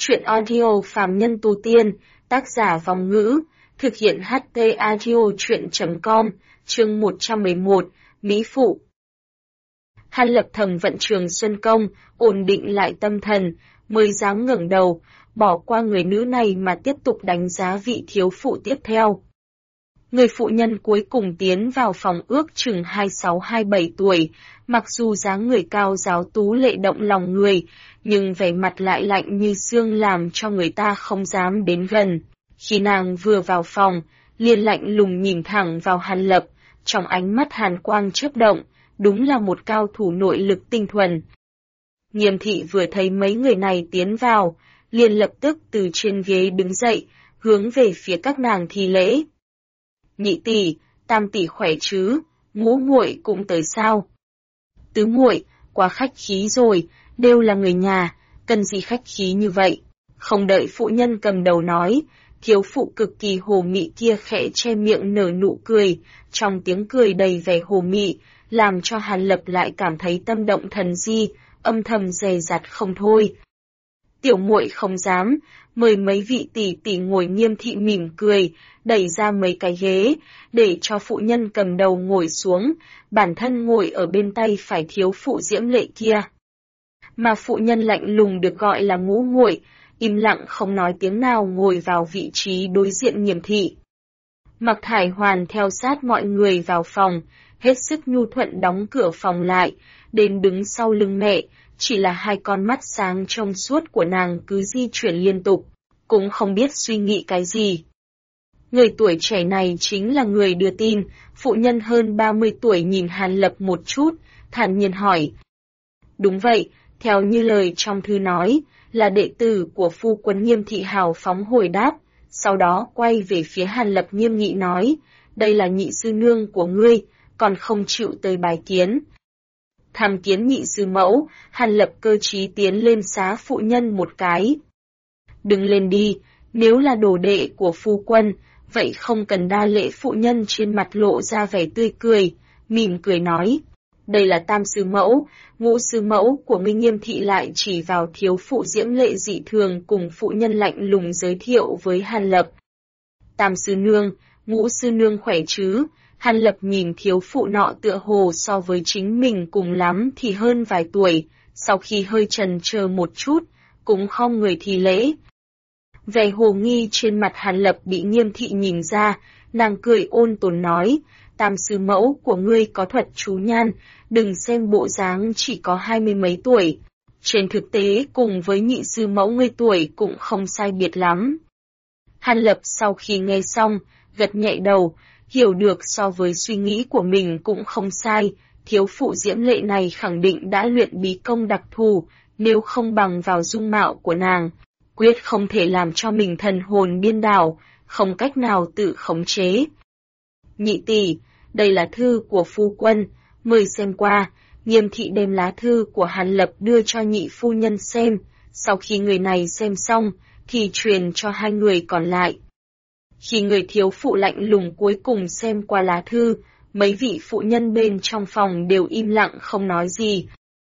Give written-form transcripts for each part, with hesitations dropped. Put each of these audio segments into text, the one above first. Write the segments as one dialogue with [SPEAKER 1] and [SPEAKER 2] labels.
[SPEAKER 1] Truyện audio phàm nhân tu tiên, tác giả Vong Ngữ, thực hiện HT audio truyện.com, chương 111, Mỹ Phụ. Hàn Lập thầm vận Trường Xuân Công, ổn định lại tâm thần, mới dám ngẩng đầu, bỏ qua người nữ này mà tiếp tục đánh giá vị thiếu phụ tiếp theo. Người phụ nhân cuối cùng tiến vào phòng ước chừng 26-27 tuổi, mặc dù dáng người cao giáo tú lệ động lòng người, nhưng vẻ mặt lại lạnh như xương làm cho người ta không dám đến gần. Khi nàng vừa vào phòng, liền lạnh lùng nhìn thẳng vào Hàn Lập, trong ánh mắt hàn quang chớp động, đúng là một cao thủ nội lực tinh thuần. Nghiêm thị vừa thấy mấy người này tiến vào, liền lập tức từ trên ghế đứng dậy, hướng về phía các nàng thi lễ. Nhị tỷ, tam tỷ khỏe chứ, ngũ muội cũng tới sao? Tứ muội, quá khách khí rồi, đều là người nhà, cần gì khách khí như vậy? Không đợi phụ nhân cầm đầu nói, thiếu phụ cực kỳ hồ mị kia khẽ che miệng nở nụ cười, trong tiếng cười đầy vẻ hồ mị, làm cho Hàn Lập lại cảm thấy tâm động thần di, âm thầm dè dặt không thôi. Tiểu muội không dám, mời mấy vị tỷ tỷ ngồi. Nghiêm thị mỉm cười, đẩy ra mấy cái ghế, để cho phụ nhân cầm đầu ngồi xuống, bản thân ngồi ở bên tay phải thiếu phụ diễm lệ kia. Mà phụ nhân lạnh lùng được gọi là ngũ muội, im lặng không nói tiếng nào ngồi vào vị trí đối diện Nghiêm thị. Mặc Thải Hoàn theo sát mọi người vào phòng, hết sức nhu thuận đóng cửa phòng lại, đến đứng sau lưng mẹ, chỉ là hai con mắt sáng trong suốt của nàng cứ di chuyển liên tục, cũng không biết suy nghĩ cái gì. Người tuổi trẻ này chính là người đưa tin, phụ nhân hơn 30 tuổi nhìn Hàn Lập một chút, thản nhiên hỏi. Đúng vậy, theo như lời trong thư nói, là đệ tử của phu quân Nghiêm thị hào phóng hồi đáp, sau đó quay về phía Hàn Lập nghiêm nghị nói, đây là nhị sư nương của ngươi, còn không chịu tới bài kiến. Tham kiến nhị sư mẫu, Hàn Lập cơ trí tiến lên xá phụ nhân một cái. Đừng lên đi, nếu là đồ đệ của phu quân, vậy không cần đa lễ. Phụ nhân trên mặt lộ ra vẻ tươi cười, mỉm cười nói. Đây là tam sư mẫu, ngũ sư mẫu của Minh. Nghiêm thị lại chỉ vào thiếu phụ diễm lệ dị thường cùng phụ nhân lạnh lùng giới thiệu với Hàn Lập. Tam sư nương, ngũ sư nương khỏe chứ? Hàn Lập nhìn thiếu phụ nọ tựa hồ so với chính mình cùng lắm thì hơn vài tuổi, sau khi hơi chần chờ một chút, cũng không người thi lễ. Vẻ hồ nghi trên mặt Hàn Lập bị Nghiêm thị nhìn ra, nàng cười ôn tồn nói, tam sư mẫu của ngươi có thuật chú nhan, đừng xem bộ dáng chỉ có 20 mấy tuổi. Trên thực tế cùng với nhị sư mẫu ngươi tuổi cũng không sai biệt lắm. Hàn Lập sau khi nghe xong, gật nhẹ đầu, hiểu được so với suy nghĩ của mình cũng không sai, thiếu phụ diễm lệ này khẳng định đã luyện bí công đặc thù, nếu không bằng vào dung mạo của nàng, quyết không thể làm cho mình thần hồn điên đảo, không cách nào tự khống chế. Nhị tỷ, đây là thư của phu quân, mời xem qua. Nghiêm thị đem lá thư của Hàn Lập đưa cho nhị phu nhân xem, sau khi người này xem xong, thì truyền cho hai người còn lại. Khi người thiếu phụ lạnh lùng cuối cùng xem qua lá thư, mấy vị phụ nhân bên trong phòng đều im lặng không nói gì.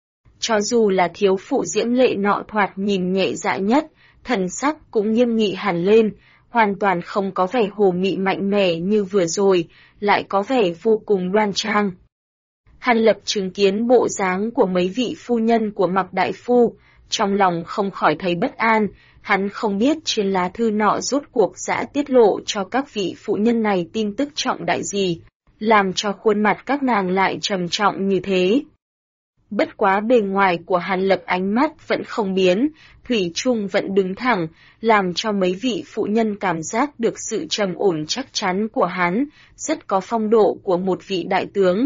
[SPEAKER 1] Cho dù là thiếu phụ diễm lệ nọ thoạt nhìn nhẹ dạ nhất, thần sắc cũng nghiêm nghị hẳn lên, hoàn toàn không có vẻ hồ mị mạnh mẽ như vừa rồi, lại có vẻ vô cùng đoan trang. Hàn Lập chứng kiến bộ dáng của mấy vị phu nhân của Mạc đại phu, trong lòng không khỏi thấy bất an, hắn không biết trên lá thư nọ rốt cuộc đã tiết lộ cho các vị phụ nhân này tin tức trọng đại gì, làm cho khuôn mặt các nàng lại trầm trọng như thế. Bất quá bề ngoài của Hàn Lập ánh mắt vẫn không biến, thủy chung vẫn đứng thẳng, làm cho mấy vị phụ nhân cảm giác được sự trầm ổn chắc chắn của hắn, rất có phong độ của một vị đại tướng.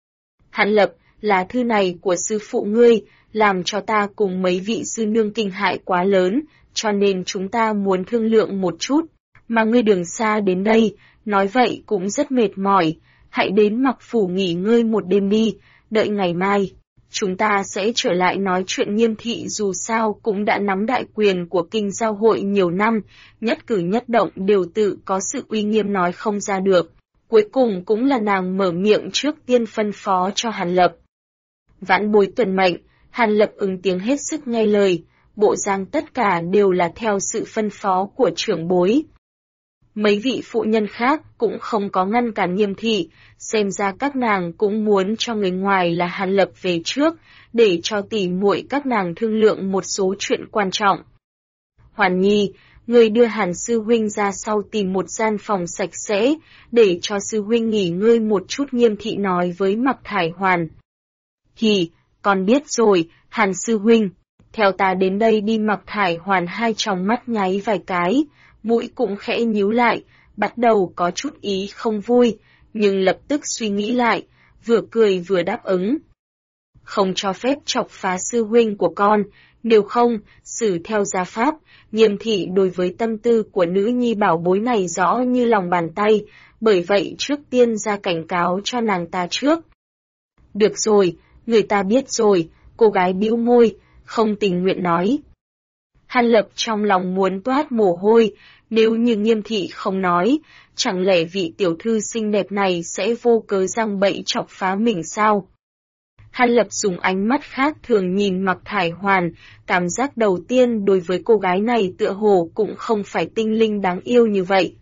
[SPEAKER 1] Hàn Lập, lá thư này của sư phụ ngươi, làm cho ta cùng mấy vị sư nương kinh hại quá lớn, cho nên chúng ta muốn thương lượng một chút, mà ngươi đường xa đến đây, nói vậy cũng rất mệt mỏi, hãy đến Mặc phủ nghỉ ngơi một đêm đi, đợi ngày mai. Chúng ta sẽ trở lại nói chuyện. Nghiêm thị dù sao cũng đã nắm đại quyền của kinh giao hội nhiều năm, nhất cử nhất động đều tự có sự uy nghiêm nói không ra được. Cuối cùng cũng là nàng mở miệng trước tiên phân phó cho Hàn Lập. Vãn bối tuần mệnh, Hàn Lập ứng tiếng hết sức nghe lời, bộ dạng tất cả đều là theo sự phân phó của trưởng bối. Mấy vị phụ nhân khác cũng không có ngăn cản Nghiêm thị, xem ra các nàng cũng muốn cho người ngoài là Hàn Lập về trước, để cho tỉ muội các nàng thương lượng một số chuyện quan trọng. Hoàn Nhi, người đưa Hàn sư huynh ra sau tìm một gian phòng sạch sẽ, để cho sư huynh nghỉ ngơi một chút, Nghiêm thị nói với Mạc Thải Hoàn. Hì, con biết rồi, Hàn sư huynh, theo ta đến đây đi. Mạc Thải Hoàn hai tròng mắt nháy vài cái, mũi cũng khẽ nhíu lại, bắt đầu có chút ý không vui, nhưng lập tức suy nghĩ lại, vừa cười vừa đáp ứng. Không cho phép chọc phá sư huynh của con, nếu không, xử theo gia pháp. Nghiêm thị đối với tâm tư của nữ nhi bảo bối này rõ như lòng bàn tay, bởi vậy trước tiên ra cảnh cáo cho nàng ta trước. Được rồi, người ta biết rồi, cô gái bĩu môi, không tình nguyện nói. Hàn Lập trong lòng muốn toát mồ hôi, nếu như Nghiêm thị không nói, chẳng lẽ vị tiểu thư xinh đẹp này sẽ vô cớ răng bẫy chọc phá mình sao? Hàn Lập dùng ánh mắt khác thường nhìn Mạc Thải Hoàn, cảm giác đầu tiên đối với cô gái này tựa hồ cũng không phải tinh linh đáng yêu như vậy.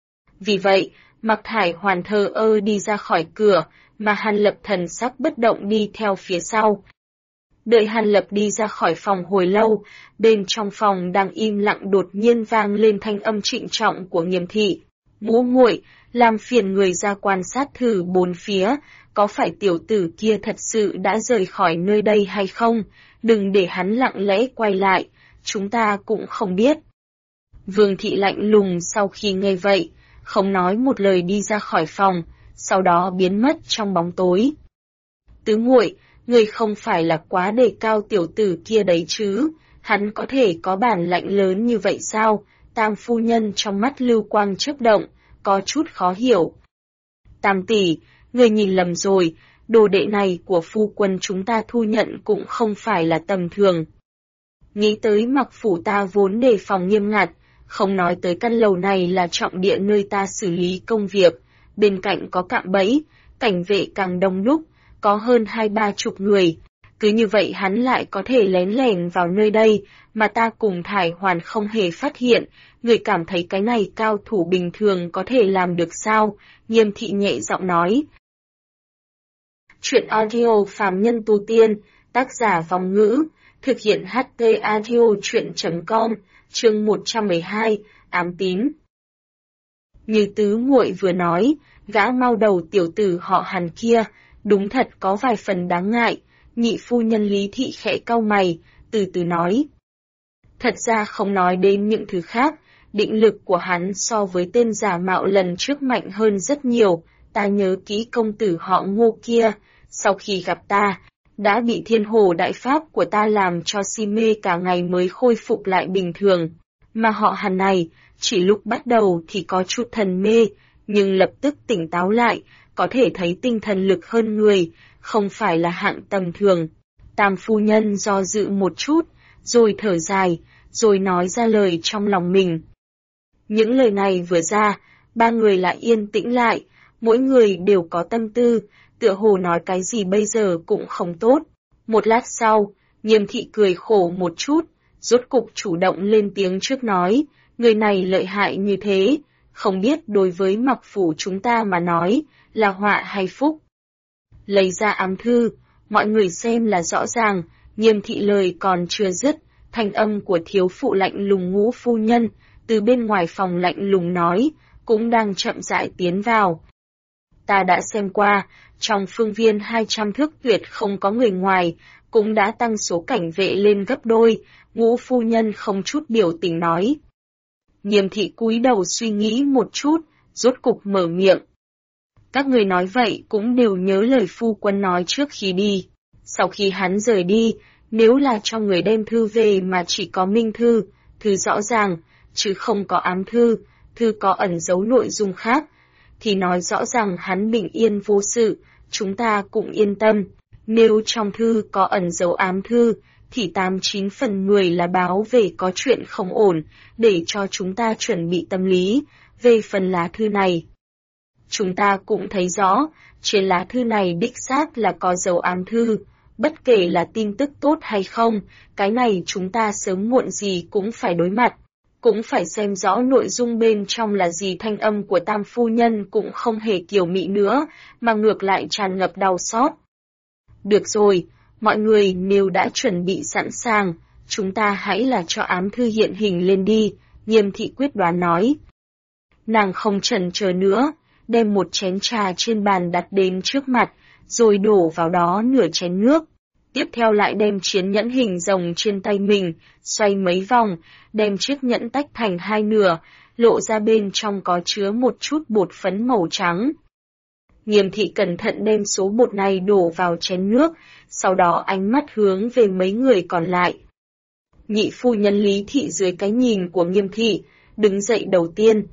[SPEAKER 1] Vì vậy, Mạc Thải Hoàn thờ ơ đi ra khỏi cửa, mà Hàn Lập thần sắc bất động đi theo phía sau. Đợi Hàn Lập đi ra khỏi phòng hồi lâu, bên trong phòng đang im lặng đột nhiên vang lên thanh âm trịnh trọng của Nghiêm thị. Ngũ muội, làm phiền người ra quan sát thử bốn phía, có phải tiểu tử kia thật sự đã rời khỏi nơi đây hay không? Đừng để hắn lặng lẽ quay lại, chúng ta cũng không biết. Vương thị lạnh lùng sau khi nghe vậy, không nói một lời đi ra khỏi phòng, sau đó biến mất trong bóng tối. Tứ muội, người không phải là quá đề cao tiểu tử kia đấy chứ, hắn có thể có bản lãnh lớn như vậy sao? Tam phu nhân trong mắt lưu quang chớp động, có chút khó hiểu. Tam tỷ, người nhìn lầm rồi, đồ đệ này của phu quân chúng ta thu nhận cũng không phải là tầm thường. Nghĩ tới Mặc phủ ta vốn đề phòng nghiêm ngặt, không nói tới căn lầu này là trọng địa nơi ta xử lý công việc, bên cạnh có cạm bẫy, cảnh vệ càng đông đúc, có hơn 20-30 người. Cứ như vậy hắn lại có thể lén lẻn vào nơi đây, mà ta cùng Thải Hoàn không hề phát hiện, người cảm thấy cái này cao thủ bình thường có thể làm được sao? Nghiêm thị nhẹ giọng nói. Chuyện audio phàm nhân tu tiên, tác giả Vong Ngữ, thực hiện HT audio chuyện.com, chương 112, ám tín. Như tứ muội vừa nói, gã mau đầu tiểu tử họ Hàn kia, đúng thật có vài phần đáng ngại. Nhị phu nhân Lý thị khẽ cau mày, từ từ nói. Thật ra không nói đến những thứ khác, định lực của hắn so với tên giả mạo lần trước mạnh hơn rất nhiều. Ta nhớ kỹ công tử họ Ngô kia, sau khi gặp ta, đã bị thiên hồ đại pháp của ta làm cho si mê cả ngày mới khôi phục lại bình thường. Mà họ Hàn này, chỉ lúc bắt đầu thì có chút thần mê, nhưng lập tức tỉnh táo lại, có thể thấy tinh thần lực hơn người, không phải là hạng tầm thường. Tam phu nhân do dự một chút, rồi thở dài, rồi nói ra lời trong lòng mình. Những lời này vừa ra, ba người lại yên tĩnh lại, mỗi người đều có tâm tư, tựa hồ nói cái gì bây giờ cũng không tốt. Một lát sau, Nghiêm thị cười khổ một chút, rốt cục chủ động lên tiếng trước nói, người này lợi hại như thế, không biết đối với Mặc phủ chúng ta mà nói, là họa hay phúc. Lấy ra ám thư, mọi người xem là rõ ràng. Nghiêm thị lời còn chưa dứt, thanh âm của thiếu phụ lạnh lùng Ngũ phu nhân, từ bên ngoài phòng lạnh lùng nói, cũng đang chậm rãi tiến vào. Ta đã xem qua, trong phương viên 200 thước tuyệt không có người ngoài, cũng đã tăng số cảnh vệ lên gấp đôi. Ngũ phu nhân không chút biểu tình nói. Nghiêm thị cúi đầu suy nghĩ một chút, rốt cục mở miệng. Các người nói vậy cũng đều nhớ lời phu quân nói trước khi đi. Sau khi hắn rời đi, nếu là cho người đem thư về mà chỉ có minh thư, thư rõ ràng, chứ không có ám thư, thư có ẩn giấu nội dung khác, thì nói rõ ràng hắn bình yên vô sự, chúng ta cũng yên tâm. Nếu trong thư có ẩn giấu ám thư, thì 89 phần 10 là báo về có chuyện không ổn, để cho chúng ta chuẩn bị tâm lý. Về phần lá thư này, chúng ta cũng thấy rõ, trên lá thư này đích xác là có dấu ám thư, Bất kể là tin tức tốt hay không, cái này chúng ta sớm muộn gì cũng phải đối mặt, cũng phải xem rõ nội dung bên trong là gì. Thanh âm của Tam phu nhân cũng không hề kiều mị nữa, mà ngược lại tràn ngập đau xót. Được rồi, mọi người nếu đã chuẩn bị sẵn sàng, chúng ta hãy là cho ám thư hiện hình lên đi, Nghiêm thị quyết đoán nói. Nàng không chần chờ nữa, đem một chén trà trên bàn đặt đến trước mặt, rồi đổ vào đó nửa chén nước. Tiếp theo lại đem chiếc nhẫn hình rồng trên tay mình, xoay mấy vòng, đem chiếc nhẫn tách thành hai nửa, lộ ra bên trong có chứa một chút bột phấn màu trắng. Nghiêm thị cẩn thận đem số bột này đổ vào chén nước, sau đó ánh mắt hướng về mấy người còn lại. Nhị phu nhân Lý thị dưới cái nhìn của Nghiêm thị, đứng dậy đầu tiên.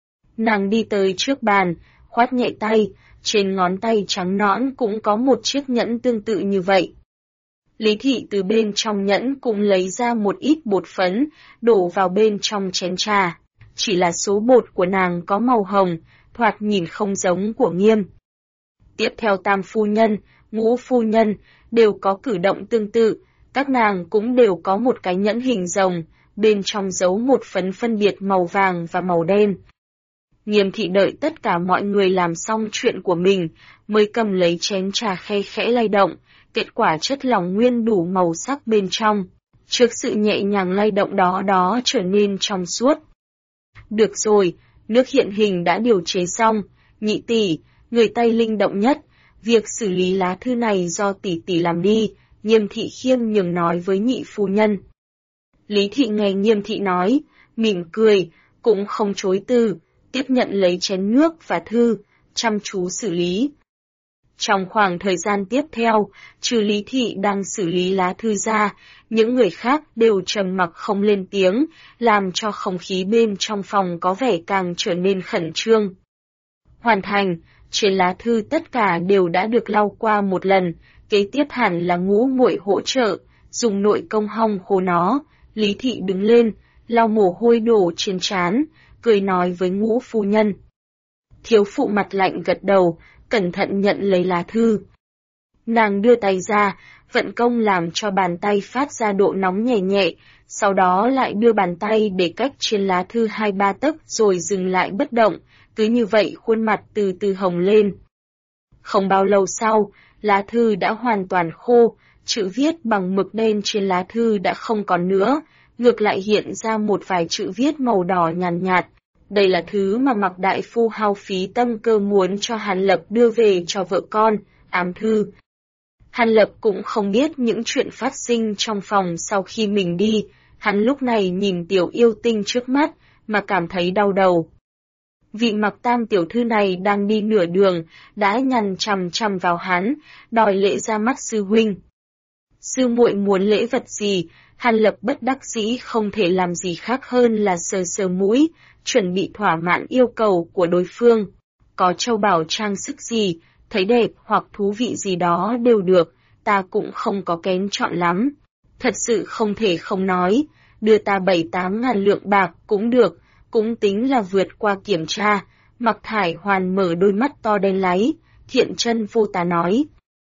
[SPEAKER 1] Nàng đi tới trước bàn, khoát nhẹ tay, trên ngón tay trắng nõn cũng có một chiếc nhẫn tương tự như vậy. Lý thị từ bên trong nhẫn cũng lấy ra một ít bột phấn, đổ vào bên trong chén trà. Chỉ là số bột của nàng có màu hồng, thoạt nhìn không giống của Nghiêm. Tiếp theo Tam phu nhân, Ngũ phu nhân, đều có cử động tương tự, các nàng cũng đều có một cái nhẫn hình rồng, bên trong giấu một phấn phân biệt màu vàng và màu đen. Nghiêm thị đợi tất cả mọi người làm xong chuyện của mình, mới cầm lấy chén trà khe khẽ lay động, kết quả chất lỏng nguyên đủ màu sắc bên trong. Trước sự nhẹ nhàng lay động đó trở nên trong suốt. Được rồi, nước hiện hình đã điều chế xong, nhị tỷ, người tay linh động nhất, việc xử lý lá thư này do tỷ tỷ làm đi, Nghiêm thị khiêm nhường nói với nhị phu nhân. Lý thị nghe Nghiêm thị nói, mỉm cười, cũng không chối từ, tiếp nhận lấy chén nước và thư, chăm chú xử lý. Trong khoảng thời gian tiếp theo, trừ Lý thị đang xử lý lá thư ra, những người khác đều trầm mặc không lên tiếng, làm cho không khí bên trong phòng có vẻ càng trở nên khẩn trương. Hoàn thành, trên lá thư tất cả đều đã được lau qua một lần, kế tiếp hẳn là Ngũ muội hỗ trợ, dùng nội công hong khô nó. Lý thị đứng lên, lau mồ hôi đổ trên trán, cười nói với Ngũ phu nhân. Thiếu phụ mặt lạnh gật đầu, cẩn thận nhận lấy lá thư. Nàng đưa tay ra, vận công làm cho bàn tay phát ra độ nóng nhẹ nhẹ, sau đó lại đưa bàn tay để cách trên lá thư 2-3 tấc rồi dừng lại bất động, cứ như vậy khuôn mặt từ từ hồng lên. Không bao lâu sau, lá thư đã hoàn toàn khô, chữ viết bằng mực đen trên lá thư đã không còn nữa, ngược lại hiện ra một vài chữ viết màu đỏ nhàn nhạt. Đây là thứ mà Mạc đại phu hao phí tâm cơ muốn cho Hàn Lập đưa về cho vợ con, ám thư. Hàn Lập cũng không biết những chuyện phát sinh trong phòng sau khi mình đi, hắn lúc này nhìn tiểu yêu tinh trước mắt, mà cảm thấy đau đầu. Vị Mạc tam tiểu thư này đang đi nửa đường, đã nhằn chằm chằm vào hắn, đòi lễ ra mắt sư huynh. Sư muội muốn lễ vật gì, Hàn Lập bất đắc dĩ không thể làm gì khác hơn là sờ sờ mũi, chuẩn bị thỏa mãn yêu cầu của đối phương. Có châu bảo trang sức gì, thấy đẹp hoặc thú vị gì đó đều được, ta cũng không có kén chọn lắm. Thật sự không thể không nói, đưa ta 7-8 ngàn lượng bạc cũng được, cũng tính là vượt qua kiểm tra. Mạc Thải Hoàn mở đôi mắt to đen láy, thiện chân vô tà nói.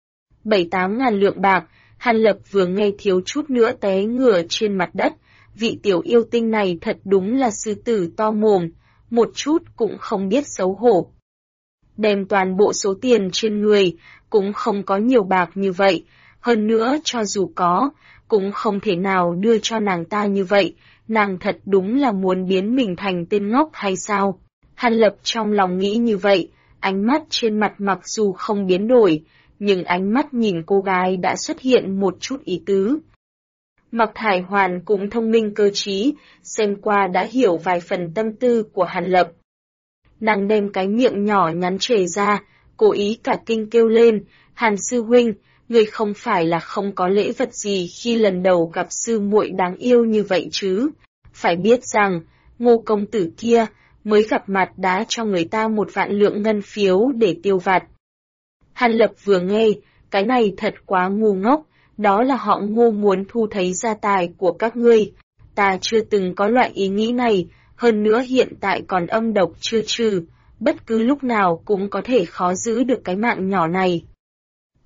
[SPEAKER 1] 7-8 ngàn lượng bạc, Hàn Lập vừa nghe thiếu chút nữa té ngửa trên mặt đất, vị tiểu yêu tinh này thật đúng là sư tử to mồm, một chút cũng không biết xấu hổ. Đem toàn bộ số tiền trên người, cũng không có nhiều bạc như vậy, hơn nữa cho dù có, cũng không thể nào đưa cho nàng ta như vậy, nàng thật đúng là muốn biến mình thành tên ngốc hay sao? Hàn Lập trong lòng nghĩ như vậy, ánh mắt trên mặt mặc dù không biến đổi, nhưng ánh mắt nhìn cô gái đã xuất hiện một chút ý tứ. Mạc Thải Hoàn cũng thông minh cơ trí, xem qua đã hiểu vài phần tâm tư của Hàn Lập. Nàng đem cái miệng nhỏ nhắn chề ra, cố ý cả kinh kêu lên, Hàn sư huynh, người không phải là không có lễ vật gì khi lần đầu gặp sư muội đáng yêu như vậy chứ. Phải biết rằng, Ngô công tử kia, mới gặp mặt đã cho người ta 1 vạn lượng ngân phiếu để tiêu vặt. Hàn Lập vừa nghe, cái này thật quá ngu ngốc, đó là họ Ngô muốn thu thấy gia tài của các ngươi. Ta chưa từng có loại ý nghĩ này, hơn nữa hiện tại còn âm độc chưa trừ, bất cứ lúc nào cũng có thể khó giữ được cái mạng nhỏ này.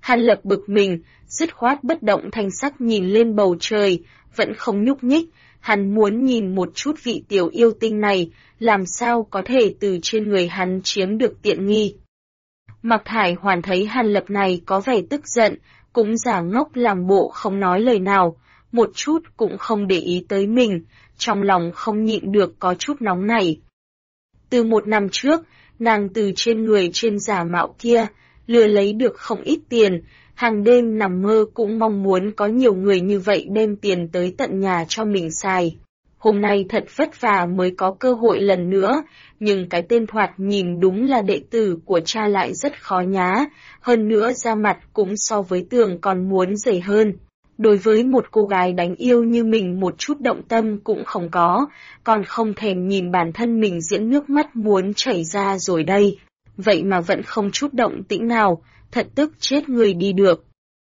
[SPEAKER 1] Hàn Lập bực mình, dứt khoát bất động thanh sắc nhìn lên bầu trời, vẫn không nhúc nhích, hắn muốn nhìn một chút vị tiểu yêu tinh này, làm sao có thể từ trên người hắn chiếm được tiện nghi. Mạc Thải Hoàn thấy Hàn Lập này có vẻ tức giận, cũng giả ngốc làm bộ không nói lời nào, một chút cũng không để ý tới mình, trong lòng không nhịn được có chút nóng nảy. Từ 1 năm trước, nàng từ trên người trên giả mạo kia, lừa lấy được không ít tiền, hàng đêm nằm mơ cũng mong muốn có nhiều người như vậy đem tiền tới tận nhà cho mình xài. Hôm nay thật vất vả mới có cơ hội lần nữa, nhưng cái tên thoạt nhìn đúng là đệ tử của cha lại rất khó nhá, hơn nữa da mặt cũng so với Tường còn muốn dày hơn. Đối với một cô gái đánh yêu như mình một chút động tâm cũng không có, còn không thèm nhìn bản thân mình diễn nước mắt muốn chảy ra rồi đây. Vậy mà vẫn không chút động tĩnh nào, thật tức chết người đi được.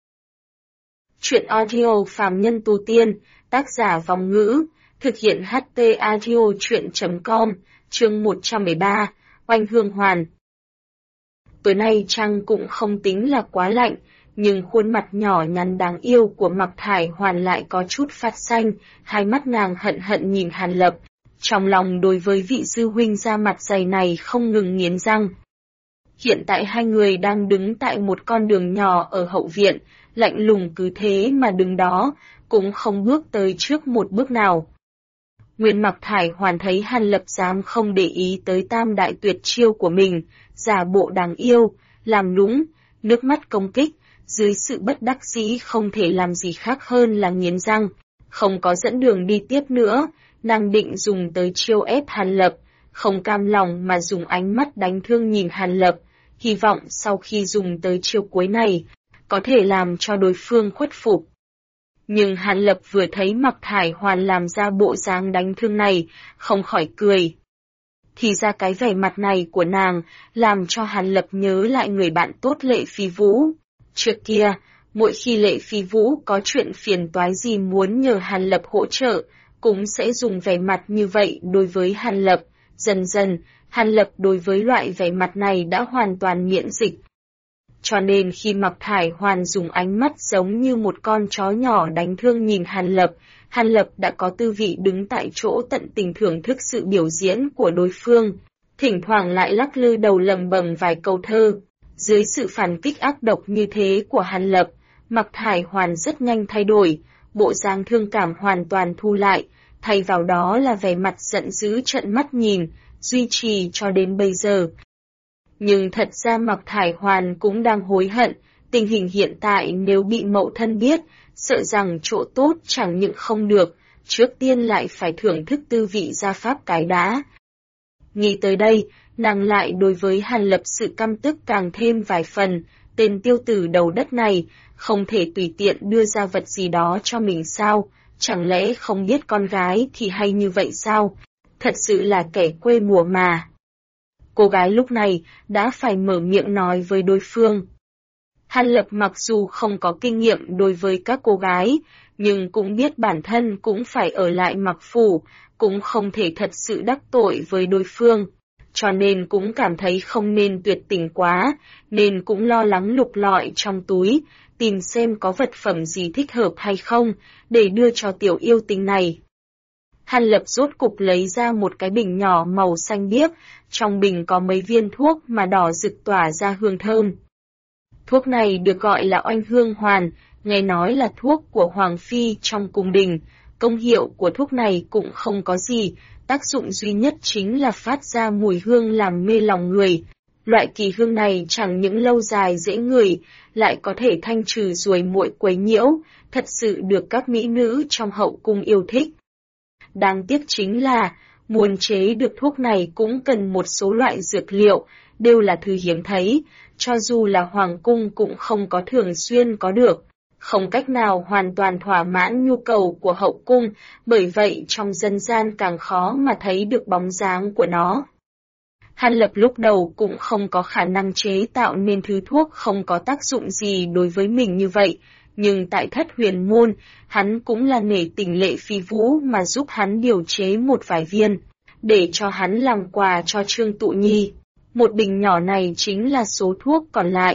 [SPEAKER 1] Chuyện audio phàm nhân tu tiên, tác giả Vong Ngữ, thực hiện HT Audio chuyện.com, chương 113, Oanh Hương Hoàn. Tối nay trăng cũng không tính là quá lạnh, nhưng khuôn mặt nhỏ nhắn đáng yêu của Mạc Thải Hoàn lại có chút phát xanh, hai mắt nàng hận hận nhìn Hàn Lập, trong lòng đối với vị sư huynh da mặt dày này không ngừng nghiến răng. Hiện tại hai người đang đứng tại một con đường nhỏ ở hậu viện, lạnh lùng cứ thế mà đứng đó, cũng không bước tới trước một bước nào. Nguyên Mạc Thải Hoàn thấy Hàn Lập dám không để ý tới tam đại tuyệt chiêu của mình, giả bộ đáng yêu, làm nũng, nước mắt công kích, dưới sự bất đắc dĩ không thể làm gì khác hơn là nghiến răng, không có dẫn đường đi tiếp nữa, nàng định dùng tới chiêu ép Hàn Lập, không cam lòng mà dùng ánh mắt đánh thương nhìn Hàn Lập, hy vọng sau khi dùng tới chiêu cuối này, có thể làm cho đối phương khuất phục. Nhưng Hàn Lập vừa thấy Mạc Thải Hoàn làm ra bộ dáng đánh thương này, không khỏi cười. Thì ra cái vẻ mặt này của nàng, làm cho Hàn Lập nhớ lại người bạn tốt Lệ Phi Vũ. Trước kia, mỗi khi Lệ Phi Vũ có chuyện phiền toái gì muốn nhờ Hàn Lập hỗ trợ, cũng sẽ dùng vẻ mặt như vậy đối với Hàn Lập. Dần dần, Hàn Lập đối với loại vẻ mặt này đã hoàn toàn miễn dịch. Cho nên khi Mạc Thải Hoàn dùng ánh mắt giống như một con chó nhỏ đánh thương nhìn Hàn Lập đã có tư vị đứng tại chỗ tận tình thưởng thức sự biểu diễn của đối phương, thỉnh thoảng lại lắc lư đầu lầm bầm vài câu thơ. Dưới sự phản kích ác độc như thế của Hàn Lập, Mạc Thải Hoàn rất nhanh thay đổi, bộ dáng thương cảm hoàn toàn thu lại, thay vào đó là vẻ mặt giận dữ trợn mắt nhìn, duy trì cho đến bây giờ. Nhưng thật ra Mạc Thải Hoàn cũng đang hối hận, tình hình hiện tại nếu bị mậu thân biết, sợ rằng chỗ tốt chẳng những không được, trước tiên lại phải thưởng thức tư vị gia pháp cái đã. Nghĩ tới đây, nàng lại đối với Hàn Lập sự căm tức càng thêm vài phần, tên tiêu tử đầu đất này, không thể tùy tiện đưa ra vật gì đó cho mình sao, chẳng lẽ không biết con gái thì hay như vậy sao, thật sự là kẻ quê mùa mà. Cô gái lúc này đã phải mở miệng nói với đối phương. Hàn Lập mặc dù không có kinh nghiệm đối với các cô gái, nhưng cũng biết bản thân cũng phải ở lại Mạc Phủ, cũng không thể thật sự đắc tội với đối phương, cho nên cũng cảm thấy không nên tuyệt tình quá, nên cũng lo lắng lục lọi trong túi, tìm xem có vật phẩm gì thích hợp hay không, để đưa cho tiểu yêu tinh này. Hàn Lập rốt cục lấy ra một cái bình nhỏ màu xanh biếc, trong bình có mấy viên thuốc mà đỏ rực tỏa ra hương thơm. Thuốc này được gọi là Oanh Hương Hoàn, nghe nói là thuốc của Hoàng Phi trong cung đình. Công hiệu của thuốc này cũng không có gì, tác dụng duy nhất chính là phát ra mùi hương làm mê lòng người. Loại kỳ hương này chẳng những lâu dài dễ ngửi, lại có thể thanh trừ ruồi muội quấy nhiễu, thật sự được các mỹ nữ trong hậu cung yêu thích. Đáng tiếc chính là, muốn chế được thuốc này cũng cần một số loại dược liệu, đều là thứ hiếm thấy, cho dù là hoàng cung cũng không có thường xuyên có được, không cách nào hoàn toàn thỏa mãn nhu cầu của hậu cung, bởi vậy trong dân gian càng khó mà thấy được bóng dáng của nó. Hàn Lập lúc đầu cũng không có khả năng chế tạo nên thứ thuốc không có tác dụng gì đối với mình như vậy, nhưng tại Thất Huyền Môn, hắn cũng là nể tình Lệ Phi Vũ mà giúp hắn điều chế một vài viên, để cho hắn làm quà cho Trương Tụ Nhi. Một bình nhỏ này chính là số thuốc còn lại,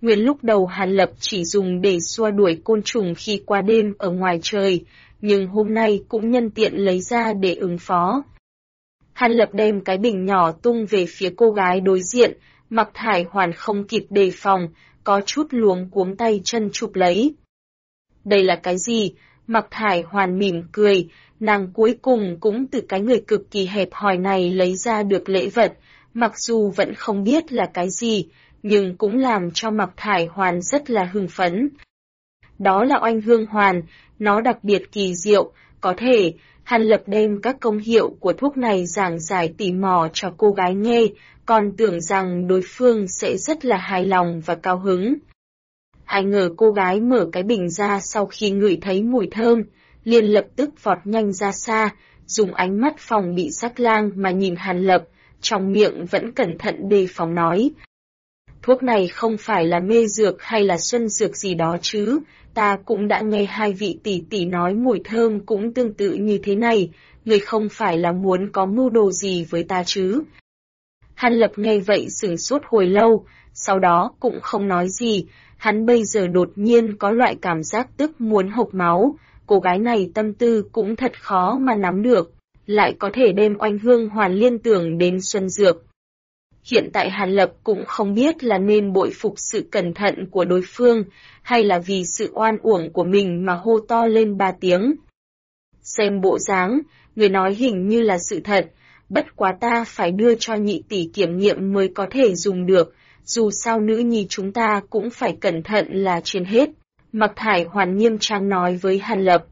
[SPEAKER 1] Nguyên lúc đầu Hàn Lập chỉ dùng để xua đuổi côn trùng khi qua đêm ở ngoài trời, nhưng hôm nay cũng nhân tiện lấy ra để ứng phó. Hàn Lập đem cái bình nhỏ tung về phía cô gái đối diện, Mạc Thải Hoàn không kịp đề phòng, có chút luống cuống tay chân chụp lấy. Đây là cái gì? Mạc Thải Hoàn mỉm cười, nàng cuối cùng cũng từ cái người cực kỳ hẹp hòi này lấy ra được lễ vật, mặc dù vẫn không biết là cái gì, nhưng cũng làm cho Mạc Thải Hoàn rất là hưng phấn. Đó là oanh hương hoàn, nó đặc biệt kỳ diệu, có thể, Hàn Lập đem các công hiệu của thuốc này giảng giải tỉ mò cho cô gái nghe, còn tưởng rằng đối phương sẽ rất là hài lòng và cao hứng. Ai ngờ cô gái mở cái bình ra sau khi ngửi thấy mùi thơm, liền lập tức vọt nhanh ra xa, dùng ánh mắt phòng bị sắc lang mà nhìn Hàn Lập, trong miệng vẫn cẩn thận đề phòng nói. Thuốc này không phải là mê dược hay là xuân dược gì đó chứ, ta cũng đã nghe hai vị tỷ tỷ nói mùi thơm cũng tương tự như thế này, người không phải là muốn có mưu đồ gì với ta chứ. Hàn Lập nghe vậy sửng sốt hồi lâu, sau đó cũng không nói gì, hắn bây giờ đột nhiên có loại cảm giác tức muốn hộc máu, cô gái này tâm tư cũng thật khó mà nắm được, lại có thể đem oanh hương hoàn liên tưởng đến xuân dược. Hiện tại Hàn Lập cũng không biết là nên bội phục sự cẩn thận của đối phương, hay là vì sự oan uổng của mình mà hô to lên 3 tiếng. Xem bộ dáng, người nói hình như là sự thật, bất quá ta phải đưa cho nhị tỷ kiểm nghiệm mới có thể dùng được, dù sao nữ nhi chúng ta cũng phải cẩn thận là trên hết. Mạc Thải Hoàn nghiêm trang nói với Hàn Lập.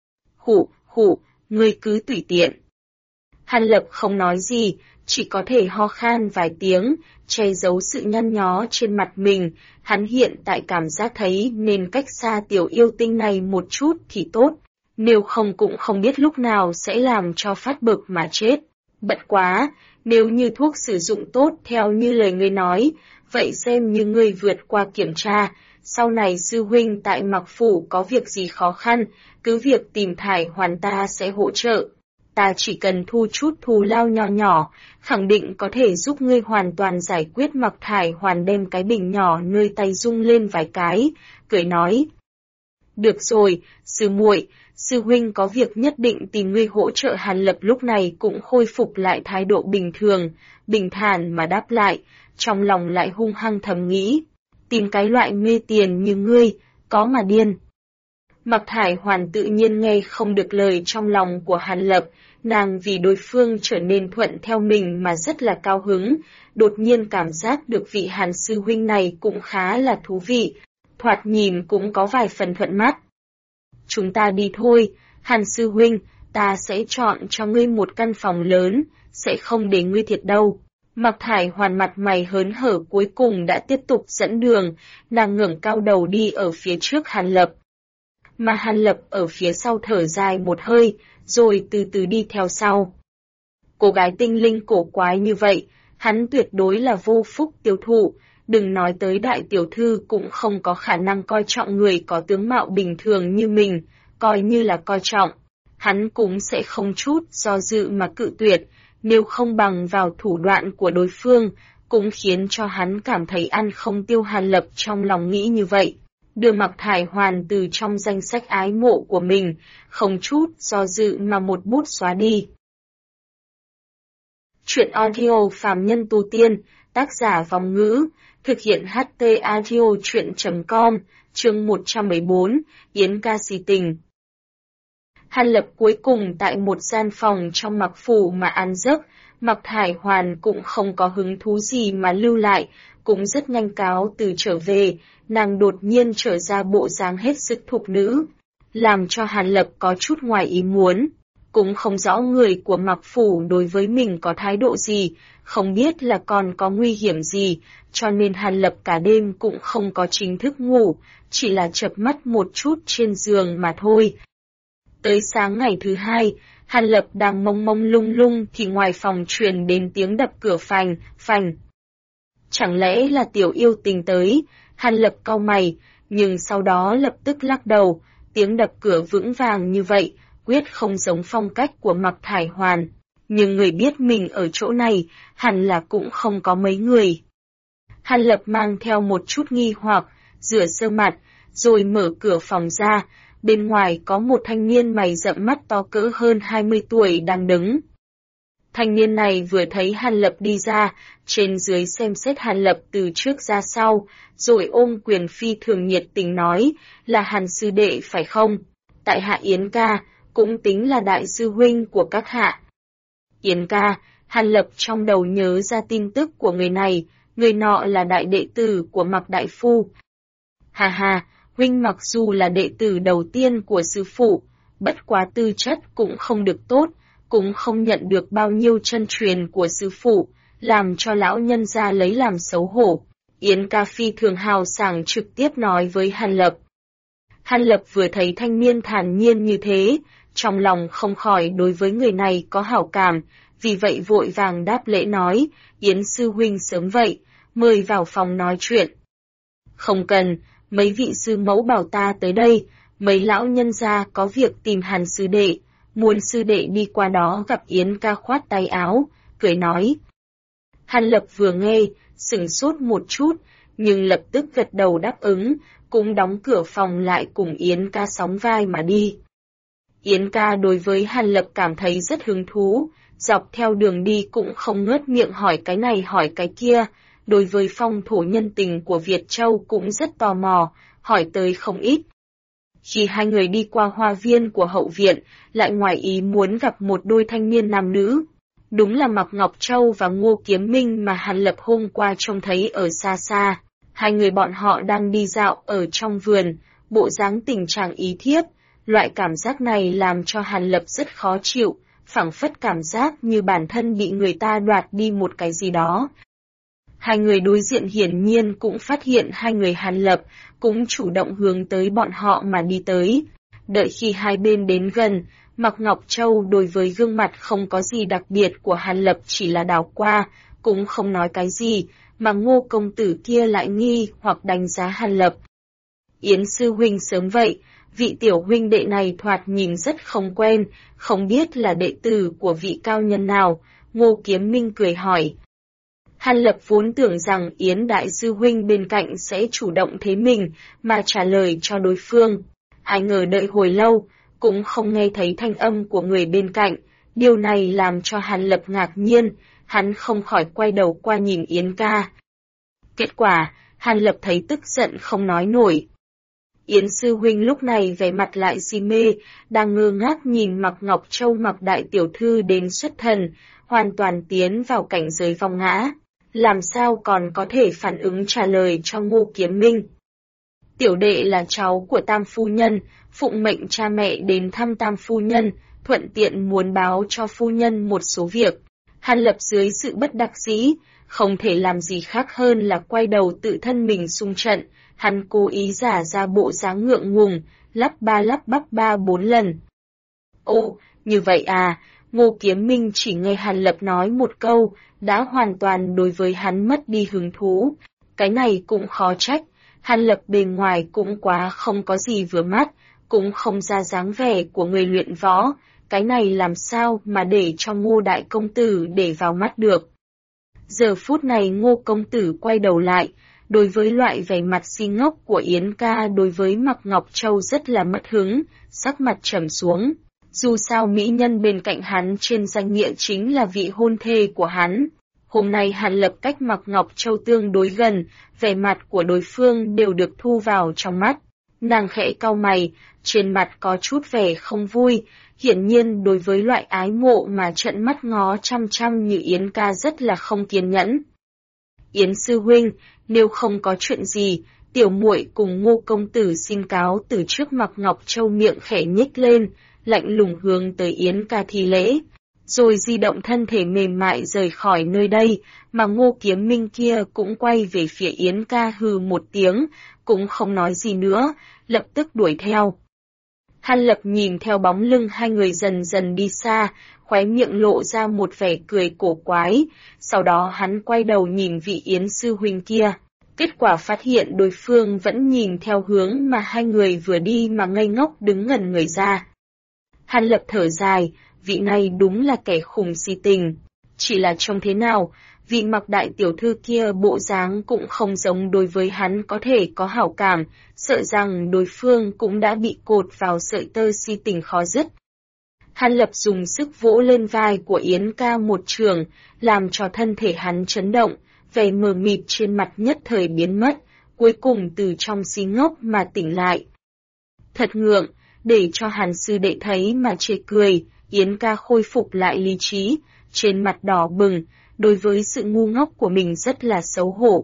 [SPEAKER 1] Khụ, ngươi cứ tùy tiện. Hàn Lập không nói gì, chỉ có thể ho khan vài tiếng, che giấu sự nhăn nhó trên mặt mình, hắn hiện tại cảm giác thấy nên cách xa tiểu yêu tinh này một chút thì tốt, nếu không cũng không biết lúc nào sẽ làm cho phát bực mà chết. Bận quá, nếu như thuốc sử dụng tốt theo như lời ngươi nói, vậy xem như ngươi vượt qua kiểm tra, sau này sư huynh tại Mạc Phủ có việc gì khó khăn, cứ việc tìm Thải Hoàn ta sẽ hỗ trợ. Ta chỉ cần thu chút thù lao nhỏ nhỏ, khẳng định có thể giúp ngươi hoàn toàn giải quyết. Mạc Thải Hoàn đem cái bình nhỏ nơi tay rung lên vài cái, cười nói. Được rồi, sư muội, sư huynh có việc nhất định tìm ngươi hỗ trợ. Hàn Lập lúc này cũng khôi phục lại thái độ bình thường, bình thản mà đáp lại, trong lòng lại hung hăng thầm nghĩ. Tìm cái loại mê tiền như ngươi, có mà điên. Mạc Thải Hoàn tự nhiên nghe không được lời trong lòng của Hàn Lập, nàng vì đối phương trở nên thuận theo mình mà rất là cao hứng, đột nhiên cảm giác được vị Hàn sư huynh này cũng khá là thú vị, thoạt nhìn cũng có vài phần thuận mắt. Chúng ta đi thôi, Hàn sư huynh, ta sẽ chọn cho ngươi một căn phòng lớn, sẽ không để ngươi thiệt đâu. Mạc Thải Hoàn mặt mày hớn hở cuối cùng đã tiếp tục dẫn đường, nàng ngẩng cao đầu đi ở phía trước Hàn Lập. Mà Hàn Lập ở phía sau thở dài một hơi, rồi từ từ đi theo sau. Cô gái tinh linh cổ quái như vậy, hắn tuyệt đối là vô phúc tiêu thụ, đừng nói tới đại tiểu thư cũng không có khả năng coi trọng người có tướng mạo bình thường như mình, coi như là coi trọng. Hắn cũng sẽ không chút do dự mà cự tuyệt, nếu không bằng vào thủ đoạn của đối phương, cũng khiến cho hắn cảm thấy ăn không tiêu. Hàn Lập trong lòng nghĩ như vậy, đưa Mạc Thải Hoàn từ trong danh sách ái mộ của mình, không chút do dự mà một bút xóa đi. Chuyện audio Phàm Nhân Tu Tiên, tác giả Vong Ngữ, thực hiện HT Audio Chuyện.com, chương 114, Yến ca si tình. Hàn Lập cuối cùng tại một gian phòng trong Mạc Phủ mà ăn giấc, Mạc Thải Hoàn cũng không có hứng thú gì mà lưu lại, cũng rất nhanh cáo từ trở về, nàng đột nhiên trở ra bộ dáng hết sức thục nữ, làm cho Hàn Lập có chút ngoài ý muốn. Cũng không rõ người của Mạc Phủ đối với mình có thái độ gì, không biết là còn có nguy hiểm gì, cho nên Hàn Lập cả đêm cũng không có chính thức ngủ, chỉ là chợp mắt một chút trên giường mà thôi. Tới sáng ngày thứ hai, Hàn Lập đang mông mông lung lung thì ngoài phòng truyền đến tiếng đập cửa phành, phành. Chẳng lẽ là tiểu yêu tình tới? Hàn Lập cau mày, nhưng sau đó lập tức lắc đầu, tiếng đập cửa vững vàng như vậy, quyết không giống phong cách của Mạc Thải Hoàn. Nhưng người biết mình ở chỗ này, hẳn là cũng không có mấy người. Hàn Lập mang theo một chút nghi hoặc, rửa sơ mặt, rồi mở cửa phòng ra, bên ngoài có một thanh niên mày rậm mắt to cỡ hơn 20 tuổi đang đứng. Thanh niên này vừa thấy Hàn Lập đi ra, trên dưới xem xét Hàn Lập từ trước ra sau, rồi ôm quyền phi thường nhiệt tình nói, là Hàn sư đệ phải không? Tại hạ Yến ca, cũng tính là đại sư huynh của các hạ. Yến ca, Hàn Lập trong đầu nhớ ra tin tức của người này, người nọ là đại đệ tử của Mạc Đại Phu. Hà hà, huynh mặc dù là đệ tử đầu tiên của sư phụ, bất quá tư chất cũng không được tốt, cũng không nhận được bao nhiêu chân truyền của sư phụ, làm cho lão nhân gia lấy làm xấu hổ. Yến ca phi thường hào sảng trực tiếp nói với Hàn Lập. Hàn Lập vừa thấy thanh niên thản nhiên như thế, trong lòng không khỏi đối với người này có hảo cảm, vì vậy vội vàng đáp lễ nói, Yến sư huynh sớm vậy, mời vào phòng nói chuyện. Không cần, mấy vị sư mẫu bảo ta tới đây, mấy lão nhân gia có việc tìm Hàn sư đệ, muốn sư đệ đi qua đó gặp Yến ca khoát tay áo, cười nói. Hàn Lập vừa nghe, sửng sốt một chút, nhưng lập tức gật đầu đáp ứng, cũng đóng cửa phòng lại cùng Yến ca sóng vai mà đi. Yến ca đối với Hàn Lập cảm thấy rất hứng thú, dọc theo đường đi cũng không ngớt miệng hỏi cái này hỏi cái kia, đối với phong thổ nhân tình của Việt Châu cũng rất tò mò, hỏi tới không ít. Khi hai người đi qua hoa viên của hậu viện, lại ngoài ý muốn gặp một đôi thanh niên nam nữ. Đúng là Mạc Ngọc Châu và Ngô Kiếm Minh mà Hàn Lập hôm qua trông thấy ở xa xa. Hai người bọn họ đang đi dạo ở trong vườn, bộ dáng tình trạng ý thiếp. Loại cảm giác này làm cho Hàn Lập rất khó chịu, phảng phất cảm giác như bản thân bị người ta đoạt đi một cái gì đó. Hai người đối diện hiển nhiên cũng phát hiện hai người Hàn Lập, cũng chủ động hướng tới bọn họ mà đi tới. Đợi khi hai bên đến gần, Mạc Ngọc Châu đối với gương mặt không có gì đặc biệt của Hàn Lập chỉ là đảo qua, cũng không nói cái gì, mà Ngô công tử kia lại nghi hoặc đánh giá Hàn Lập. Yến sư huynh sớm vậy, vị tiểu huynh đệ này thoạt nhìn rất không quen, không biết là đệ tử của vị cao nhân nào, Ngô Kiếm Minh cười hỏi. Hàn Lập vốn tưởng rằng Yến đại sư huynh bên cạnh sẽ chủ động thế mình mà trả lời cho đối phương. Ai ngờ đợi hồi lâu, cũng không nghe thấy thanh âm của người bên cạnh, điều này làm cho Hàn Lập ngạc nhiên, hắn không khỏi quay đầu qua nhìn Yến ca. Kết quả, Hàn Lập thấy tức giận không nói nổi. Yến sư huynh lúc này vẻ mặt lại si mê, đang ngơ ngác nhìn Mạc Ngọc Châu mặc đại tiểu thư đến xuất thần, hoàn toàn tiến vào cảnh giới vong ngã. Làm sao còn có thể phản ứng trả lời cho Ngô Kiếm Minh. Tiểu đệ là cháu của Tam phu nhân, phụng mệnh cha mẹ đến thăm Tam phu nhân, thuận tiện muốn báo cho phu nhân một số việc. Hàn Lập dưới sự bất đắc dĩ, không thể làm gì khác hơn là quay đầu tự thân mình xung trận, hắn cố ý giả ra bộ dáng ngượng ngùng, lắp bắp 3-4 lần. Ồ, như vậy à, Ngô Kiếm Minh chỉ nghe Hàn Lập nói một câu, đã hoàn toàn đối với hắn mất đi hứng thú. Cái này cũng khó trách, Hàn Lập bề ngoài cũng quá không có gì vừa mắt, cũng không ra dáng vẻ của người luyện võ, cái này làm sao mà để cho Ngô đại công tử để vào mắt được. Giờ phút này Ngô công tử quay đầu lại, đối với loại vẻ mặt si ngốc của Yến ca đối với Mạc Ngọc Châu rất là mất hứng, sắc mặt trầm xuống. Dù sao mỹ nhân bên cạnh hắn trên danh nghĩa chính là vị hôn thê của hắn. Hôm nay Hàn Lập cách Mạc Ngọc Châu tương đối gần, vẻ mặt của đối phương đều được thu vào trong mắt. Nàng khẽ cau mày, trên mặt có chút vẻ không vui, hiển nhiên đối với loại ái mộ mà trợn mắt ngó chăm chăm như Yến ca rất là không kiên nhẫn. Yến sư huynh, nếu không có chuyện gì, tiểu muội cùng Ngô công tử xin cáo từ trước. Mạc Ngọc Châu miệng khẽ nhếch lên, lạnh lùng hướng tới Yến ca thi lễ, rồi di động thân thể mềm mại rời khỏi nơi đây, mà Ngô Kiếm Minh kia cũng quay về phía Yến ca hừ một tiếng, cũng không nói gì nữa, lập tức đuổi theo. Hàn Lập nhìn theo bóng lưng hai người dần dần đi xa, khóe miệng lộ ra một vẻ cười cổ quái, sau đó hắn quay đầu nhìn vị Yến sư huynh kia. Kết quả phát hiện đối phương vẫn nhìn theo hướng mà hai người vừa đi mà ngây ngốc đứng ngẩn người ra. Hàn Lập thở dài, vị này đúng là kẻ khùng si tình. chỉ là trông thế nào, vị Mặc đại tiểu thư kia bộ dáng cũng không giống đối với hắn có thể có hảo cảm, sợ rằng đối phương cũng đã bị cột vào sợi tơ si tình khó dứt. Hàn Lập dùng sức vỗ lên vai của Yến ca một trường, làm cho thân thể hắn chấn động, vẻ mờ mịt trên mặt nhất thời biến mất, cuối cùng từ trong si ngốc mà tỉnh lại. Thật ngượng, để cho Hàn sư đệ thấy mà chê cười, Yến ca khôi phục lại lý trí, trên mặt đỏ bừng, đối với sự ngu ngốc của mình rất là xấu hổ.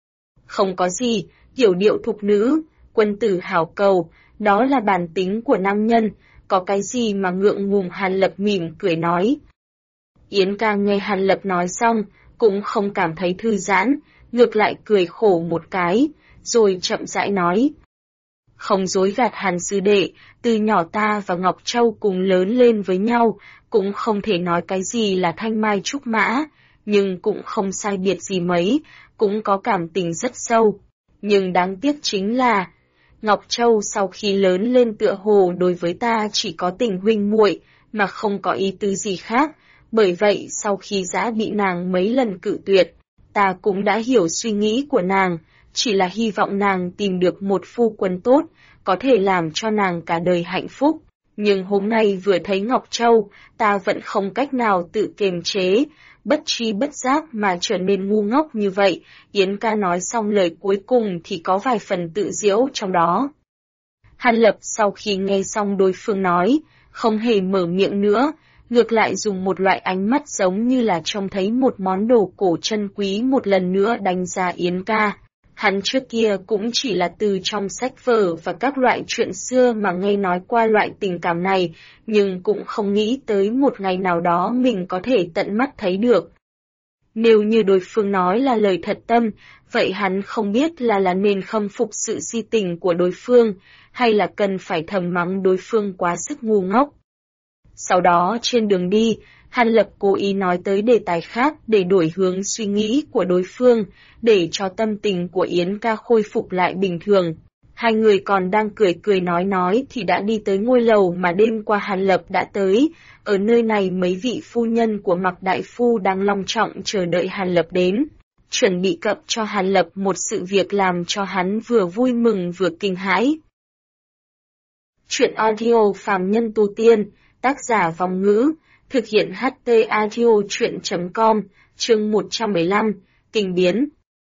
[SPEAKER 1] Không có gì, hiểu điệu thục nữ, quân tử hảo cầu, đó là bản tính của nam nhân, có cái gì mà ngượng ngùng. Hàn Lập mỉm cười nói. Yến ca nghe Hàn Lập nói xong, cũng không cảm thấy thư giãn, ngược lại cười khổ một cái, rồi chậm rãi nói. Không dối gạt Hàn sư đệ, từ nhỏ ta và Ngọc Châu cùng lớn lên với nhau, cũng không thể nói cái gì là thanh mai trúc mã, nhưng cũng không sai biệt gì mấy, cũng có cảm tình rất sâu. Nhưng đáng tiếc chính là, Ngọc Châu sau khi lớn lên tựa hồ đối với ta chỉ có tình huynh muội, mà không có ý tứ gì khác, bởi vậy sau khi đã bị nàng mấy lần cự tuyệt, ta cũng đã hiểu suy nghĩ của nàng, chỉ là hy vọng nàng tìm được một phu quân tốt, có thể làm cho nàng cả đời hạnh phúc. Nhưng hôm nay vừa thấy Ngọc Châu, ta vẫn không cách nào tự kiềm chế, bất tri bất giác mà trở nên ngu ngốc như vậy. Yến ca nói xong lời cuối cùng thì có vài phần tự giễu trong đó. Hàn Lập sau khi nghe xong đối phương nói, không hề mở miệng nữa, ngược lại dùng một loại ánh mắt giống như là trông thấy một món đồ cổ chân quý một lần nữa đánh giá Yến ca. Hắn trước kia cũng chỉ là từ trong sách vở và các loại chuyện xưa mà nghe nói qua loại tình cảm này, nhưng cũng không nghĩ tới một ngày nào đó mình có thể tận mắt thấy được. Nếu như đối phương nói là lời thật tâm, vậy hắn không biết là nên khâm phục sự si tình của đối phương, hay là cần phải thầm mắng đối phương quá sức ngu ngốc. Sau đó trên đường đi, Hàn Lập cố ý nói tới đề tài khác để đổi hướng suy nghĩ của đối phương, để cho tâm tình của Yến ca khôi phục lại bình thường. Hai người còn đang cười cười nói thì đã đi tới ngôi lầu mà đêm qua Hàn Lập đã tới. Ở nơi này mấy vị phu nhân của Mặc đại phu đang long trọng chờ đợi Hàn Lập đến, chuẩn bị cập cho Hàn Lập một sự việc làm cho hắn vừa vui mừng vừa kinh hãi. Chuyện audio phàm nhân tu tiên, tác giả Vong Ngữ, thực hiện HT Audio Chuyện.com, chương 115, kinh biến.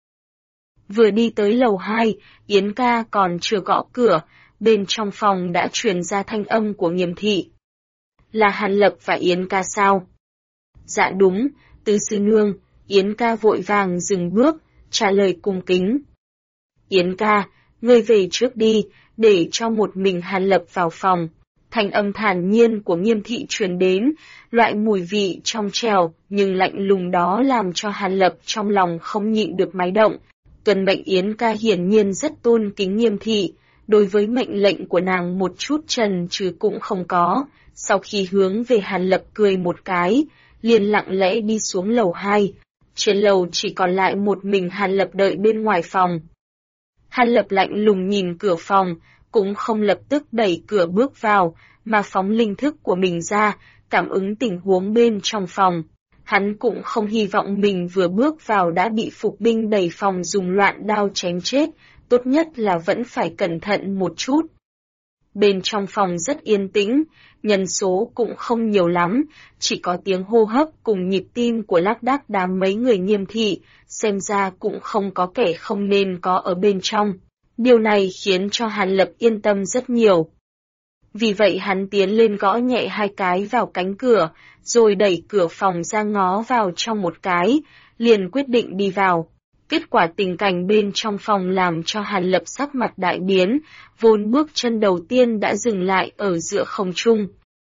[SPEAKER 1] Vừa đi tới lầu 2, Yến ca còn chưa gõ cửa, bên trong phòng đã truyền ra thanh âm của Nghiêm thị. Là Hàn Lập và Yến ca sao? Dạ đúng, tứ sư nương. Yến ca vội vàng dừng bước, trả lời cung kính. Yến ca, ngươi về trước đi, để cho một mình Hàn Lập vào phòng. Thanh âm thản nhiên của Nghiêm thị truyền đến, loại mùi vị trong trẻo nhưng lạnh lùng đó làm cho Hàn Lập trong lòng không nhịn được máy động. Tuần mệnh Yến ca hiển nhiên rất tôn kính Nghiêm thị, đối với mệnh lệnh của nàng một chút chần chừ cũng không có. Sau khi hướng về Hàn Lập cười một cái, liền lặng lẽ đi xuống lầu 2. Trên lầu chỉ còn lại một mình Hàn Lập đợi bên ngoài phòng. Hàn Lập lạnh lùng nhìn cửa phòng, cũng không lập tức đẩy cửa bước vào, mà phóng linh thức của mình ra, cảm ứng tình huống bên trong phòng. Hắn cũng không hy vọng mình vừa bước vào đã bị phục binh đầy phòng dùng loạn đao chém chết, tốt nhất là vẫn phải cẩn thận một chút. Bên trong phòng rất yên tĩnh, nhân số cũng không nhiều lắm, chỉ có tiếng hô hấp cùng nhịp tim của lác đác đám mấy người Nghiêm thị, xem ra cũng không có kẻ không nên có ở bên trong. Điều này khiến cho Hàn Lập yên tâm rất nhiều. Vì vậy hắn tiến lên gõ nhẹ 2 cái vào cánh cửa, rồi đẩy cửa phòng ra ngó vào trong một cái, liền quyết định đi vào. Kết quả tình cảnh bên trong phòng làm cho Hàn Lập sắc mặt đại biến, vốn bước chân đầu tiên đã dừng lại ở giữa không trung.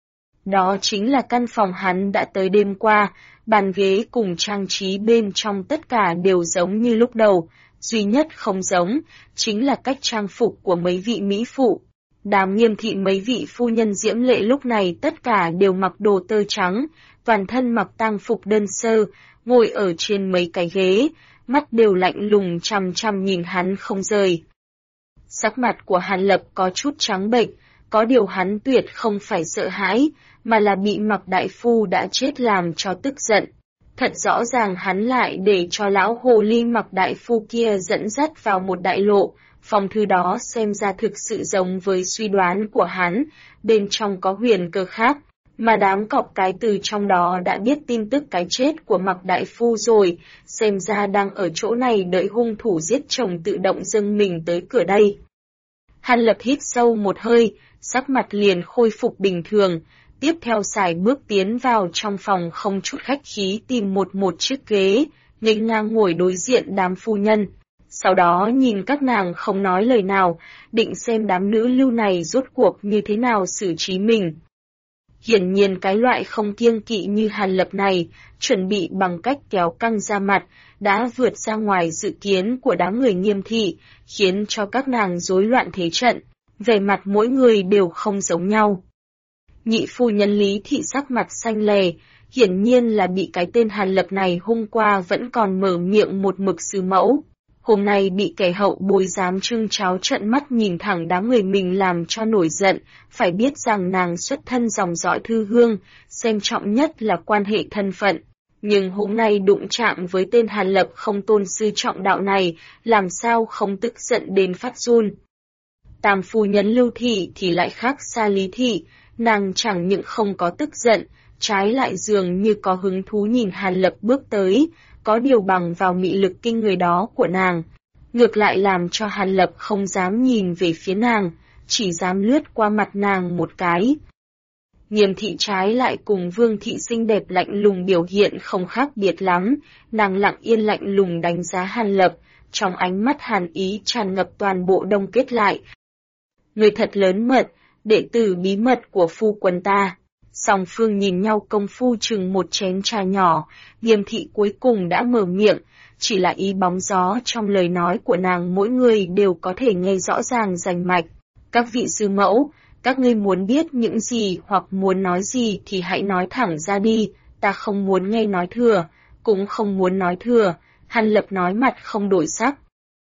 [SPEAKER 1] Đó chính là căn phòng hắn đã tới đêm qua, bàn ghế cùng trang trí bên trong tất cả đều giống như lúc đầu, duy nhất không giống, chính là cách trang phục của mấy vị mỹ phụ. Đám Nghiêm thị mấy vị phu nhân diễm lệ lúc này tất cả đều mặc đồ tơ trắng, toàn thân mặc tang phục đơn sơ, ngồi ở trên mấy cái ghế, mắt đều lạnh lùng chằm chằm nhìn hắn không rời. Sắc mặt của Hàn Lập có chút trắng bệch, có điều hắn tuyệt không phải sợ hãi, mà là bị Mặc đại phu đã chết làm cho tức giận. Thật rõ ràng hắn lại để cho lão hồ ly mặc đại phu kia dẫn dắt vào một đại lộ, phong thư đó xem ra thực sự giống với suy đoán của hắn, bên trong có huyền cơ khác, mà đám cọp cái từ trong đó đã biết tin tức cái chết của mặc đại phu rồi, xem ra đang ở chỗ này đợi hung thủ giết chồng tự động dâng mình tới cửa đây. Hàn Lập hít sâu một hơi, sắc mặt liền khôi phục bình thường, tiếp theo sải bước tiến vào trong phòng không chút khách khí tìm một chiếc ghế, nghênh ngang ngồi đối diện đám phu nhân. Sau đó nhìn các nàng không nói lời nào, định xem đám nữ lưu này rốt cuộc như thế nào xử trí mình. Hiển nhiên cái loại không kiêng kỵ như Hàn Lập này, chuẩn bị bằng cách kéo căng ra mặt, đã vượt ra ngoài dự kiến của đám người Nghiêm thị, khiến cho các nàng rối loạn thế trận, về mặt mỗi người đều không giống nhau. Nhị phu nhân Lý thị sắc mặt xanh lè, hiển nhiên là bị cái tên Hàn Lập này hôm qua vẫn còn mở miệng một mực sư mẫu. Hôm nay bị kẻ hậu bối dám trưng cháo trận mắt nhìn thẳng đám người mình làm cho nổi giận, phải biết rằng nàng xuất thân dòng dõi thư hương, xem trọng nhất là quan hệ thân phận. Nhưng hôm nay đụng chạm với tên Hàn Lập không tôn sư trọng đạo này, làm sao không tức giận đến phát run. Tam phu nhân Lưu thị thì lại khác xa Lý thị, nàng chẳng những không có tức giận, trái lại dường như có hứng thú nhìn Hàn Lập bước tới, có điều bằng vào mị lực kinh người đó của nàng, ngược lại làm cho Hàn Lập không dám nhìn về phía nàng, chỉ dám lướt qua mặt nàng một cái. Nghiêm thị trái lại cùng Vương thị xinh đẹp lạnh lùng biểu hiện không khác biệt lắm, nàng lặng yên lạnh lùng đánh giá Hàn Lập, trong ánh mắt hàn ý tràn ngập toàn bộ đông kết lại. Người thật lớn mật, đệ tử bí mật của phu quân ta. Song phương nhìn nhau công phu chừng một chén trà nhỏ, Nghiêm thị cuối cùng đã mở miệng, chỉ là ý bóng gió trong lời nói của nàng mỗi người đều có thể nghe rõ ràng rành mạch. Các vị sư mẫu, các ngươi muốn biết những gì hoặc muốn nói gì thì hãy nói thẳng ra đi, ta không muốn nghe nói thừa, cũng không muốn nói thừa. Hàn Lập nói mặt không đổi sắc.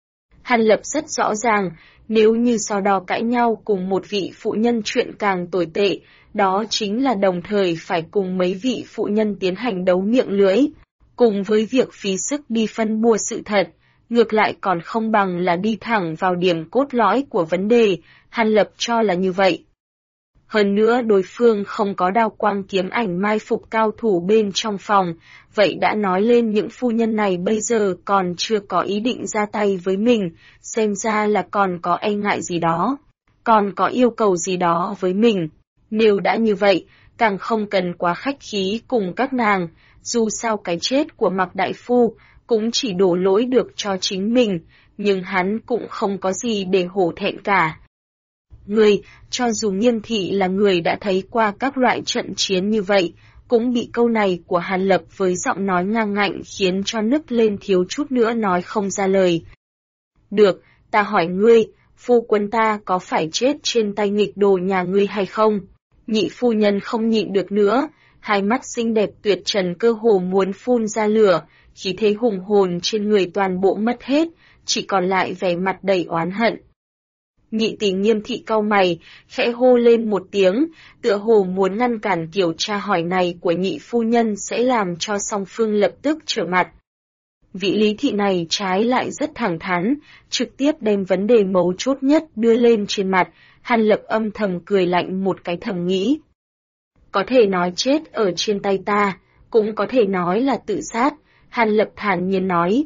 [SPEAKER 1] Hàn Lập rất rõ ràng, nếu như so đo cãi nhau cùng một vị phụ nhân chuyện càng tồi tệ, đó chính là đồng thời phải cùng mấy vị phụ nhân tiến hành đấu miệng lưỡi, cùng với việc phí sức đi phân bua sự thật, ngược lại còn không bằng là đi thẳng vào điểm cốt lõi của vấn đề, Hàn Lập cho là như vậy. Hơn nữa đối phương không có đao quang kiếm ảnh mai phục cao thủ bên trong phòng, vậy đã nói lên những phu nhân này bây giờ còn chưa có ý định ra tay với mình, xem ra là còn có e ngại gì đó, còn có yêu cầu gì đó với mình. Nếu đã như vậy, càng không cần quá khách khí cùng các nàng, dù sao cái chết của Mạc Đại Phu cũng chỉ đổ lỗi được cho chính mình, nhưng hắn cũng không có gì để hổ thẹn cả. Người, cho dù Nghiêm thị là người đã thấy qua các loại trận chiến như vậy, cũng bị câu này của Hàn Lập với giọng nói ngang ngạnh khiến cho nức lên thiếu chút nữa nói không ra lời. Được, ta hỏi ngươi, phu quân ta có phải chết trên tay nghịch đồ nhà ngươi hay không? Nhị phu nhân không nhịn được nữa, hai mắt xinh đẹp tuyệt trần cơ hồ muốn phun ra lửa, khí thế hùng hồn trên người toàn bộ mất hết, chỉ còn lại vẻ mặt đầy oán hận. Nhị tỷ Nghiêm thị cau mày, khẽ hô lên một tiếng, tựa hồ muốn ngăn cản kiểu tra hỏi này của nhị phu nhân sẽ làm cho song phương lập tức trở mặt. Vị Lý thị này trái lại rất thẳng thắn, trực tiếp đem vấn đề mấu chốt nhất đưa lên trên mặt, Hàn Lập âm thầm cười lạnh một cái thầm nghĩ. Có thể nói chết ở trên tay ta, cũng có thể nói là tự sát, Hàn Lập thản nhiên nói.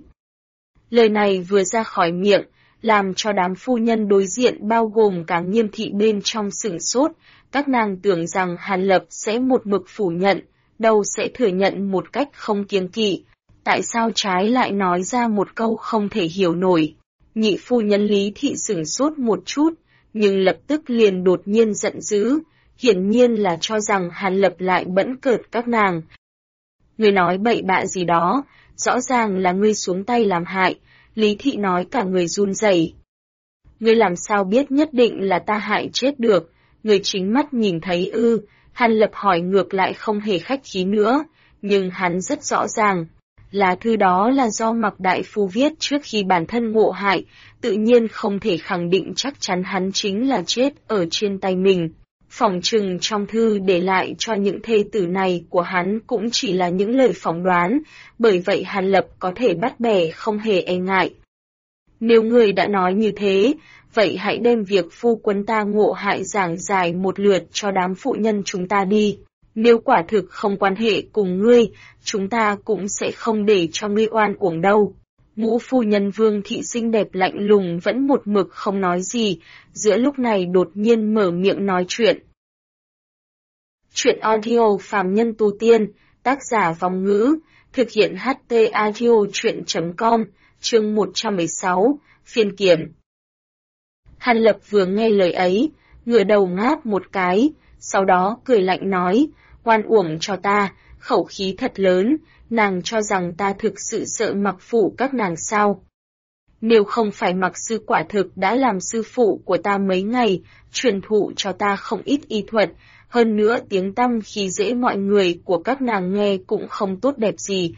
[SPEAKER 1] Lời này vừa ra khỏi miệng, làm cho đám phu nhân đối diện bao gồm cả Nghiêm thị bên trong sửng sốt, các nàng tưởng rằng Hàn Lập sẽ một mực phủ nhận, đâu sẽ thừa nhận một cách không kiêng kỵ. Tại sao trái lại nói ra một câu không thể hiểu nổi? Nhị phu nhân Lý thị sửng sốt một chút, nhưng lập tức liền đột nhiên giận dữ, hiển nhiên là cho rằng Hàn Lập lại bẫn cợt các nàng. Ngươi nói bậy bạ gì đó, rõ ràng là ngươi xuống tay làm hại, Lý thị nói cả người run rẩy. Ngươi làm sao biết nhất định là ta hại chết được, ngươi chính mắt nhìn thấy ư? Hàn Lập hỏi ngược lại không hề khách khí nữa, nhưng hắn rất rõ ràng. Lá thư đó là do Mạc Đại Phu viết trước khi bản thân ngộ hại, tự nhiên không thể khẳng định chắc chắn hắn chính là chết ở trên tay mình. Phỏng chừng trong thư để lại cho những thê tử này của hắn cũng chỉ là những lời phỏng đoán, bởi vậy Hàn Lập có thể bắt bẻ không hề e ngại. Nếu người đã nói như thế, vậy hãy đem việc phu quân ta ngộ hại giảng giải một lượt cho đám phụ nhân chúng ta đi. Nếu quả thực không quan hệ cùng ngươi, chúng ta cũng sẽ không để cho ngươi oan uổng đâu. Ngũ phu nhân Vương thị xinh đẹp lạnh lùng vẫn một mực không nói gì, giữa lúc này đột nhiên mở miệng nói chuyện. Chuyện audio phàm nhân tu tiên, tác giả Vong Ngữ, thực hiện HT audio chuyện.com, chương 116, phiên kiểm. Hàn Lập vừa nghe lời ấy, ngửa đầu ngáp một cái, sau đó cười lạnh nói, oan uổng cho ta, khẩu khí thật lớn, nàng cho rằng ta thực sự sợ Mặc Phụ các nàng sao? Nếu không phải Mặc sư quả thực đã làm sư phụ của ta mấy ngày, truyền thụ cho ta không ít y thuật, hơn nữa tiếng tăm khi dễ mọi người của các nàng nghe cũng không tốt đẹp gì,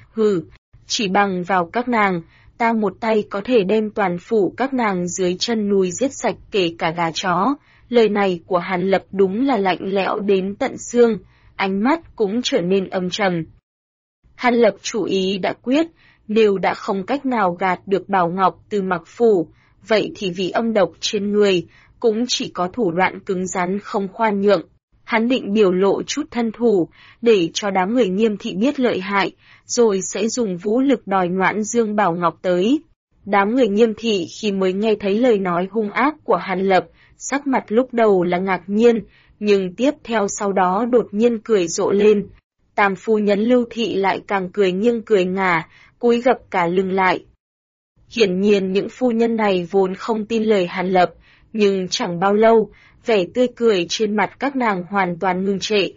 [SPEAKER 1] chỉ bằng vào các nàng, ta một tay có thể đem toàn phủ các nàng dưới chân núi giết sạch kể cả gà chó. Lời này của Hàn Lập đúng là lạnh lẽo đến tận xương, ánh mắt cũng trở nên âm trầm. Hàn Lập chủ ý đã quyết, nếu đã không cách nào gạt được Bảo Ngọc từ Mặc Phủ, vậy thì vì âm độc trên người, cũng chỉ có thủ đoạn cứng rắn không khoan nhượng. Hắn định biểu lộ chút thân thủ, để cho đám người Nghiêm thị biết lợi hại, rồi sẽ dùng vũ lực đòi Noãn Dương Bảo Ngọc tới. Đám người Nghiêm thị khi mới nghe thấy lời nói hung ác của Hàn Lập, sắc mặt lúc đầu là ngạc nhiên, nhưng tiếp theo sau đó đột nhiên cười rộ lên. Tam phu nhân Lưu thị lại càng cười nghiêng cười ngả, cúi gập cả lưng lại. Hiển nhiên những phu nhân này vốn không tin lời Hàn Lập, nhưng chẳng bao lâu, vẻ tươi cười trên mặt các nàng hoàn toàn ngưng trệ.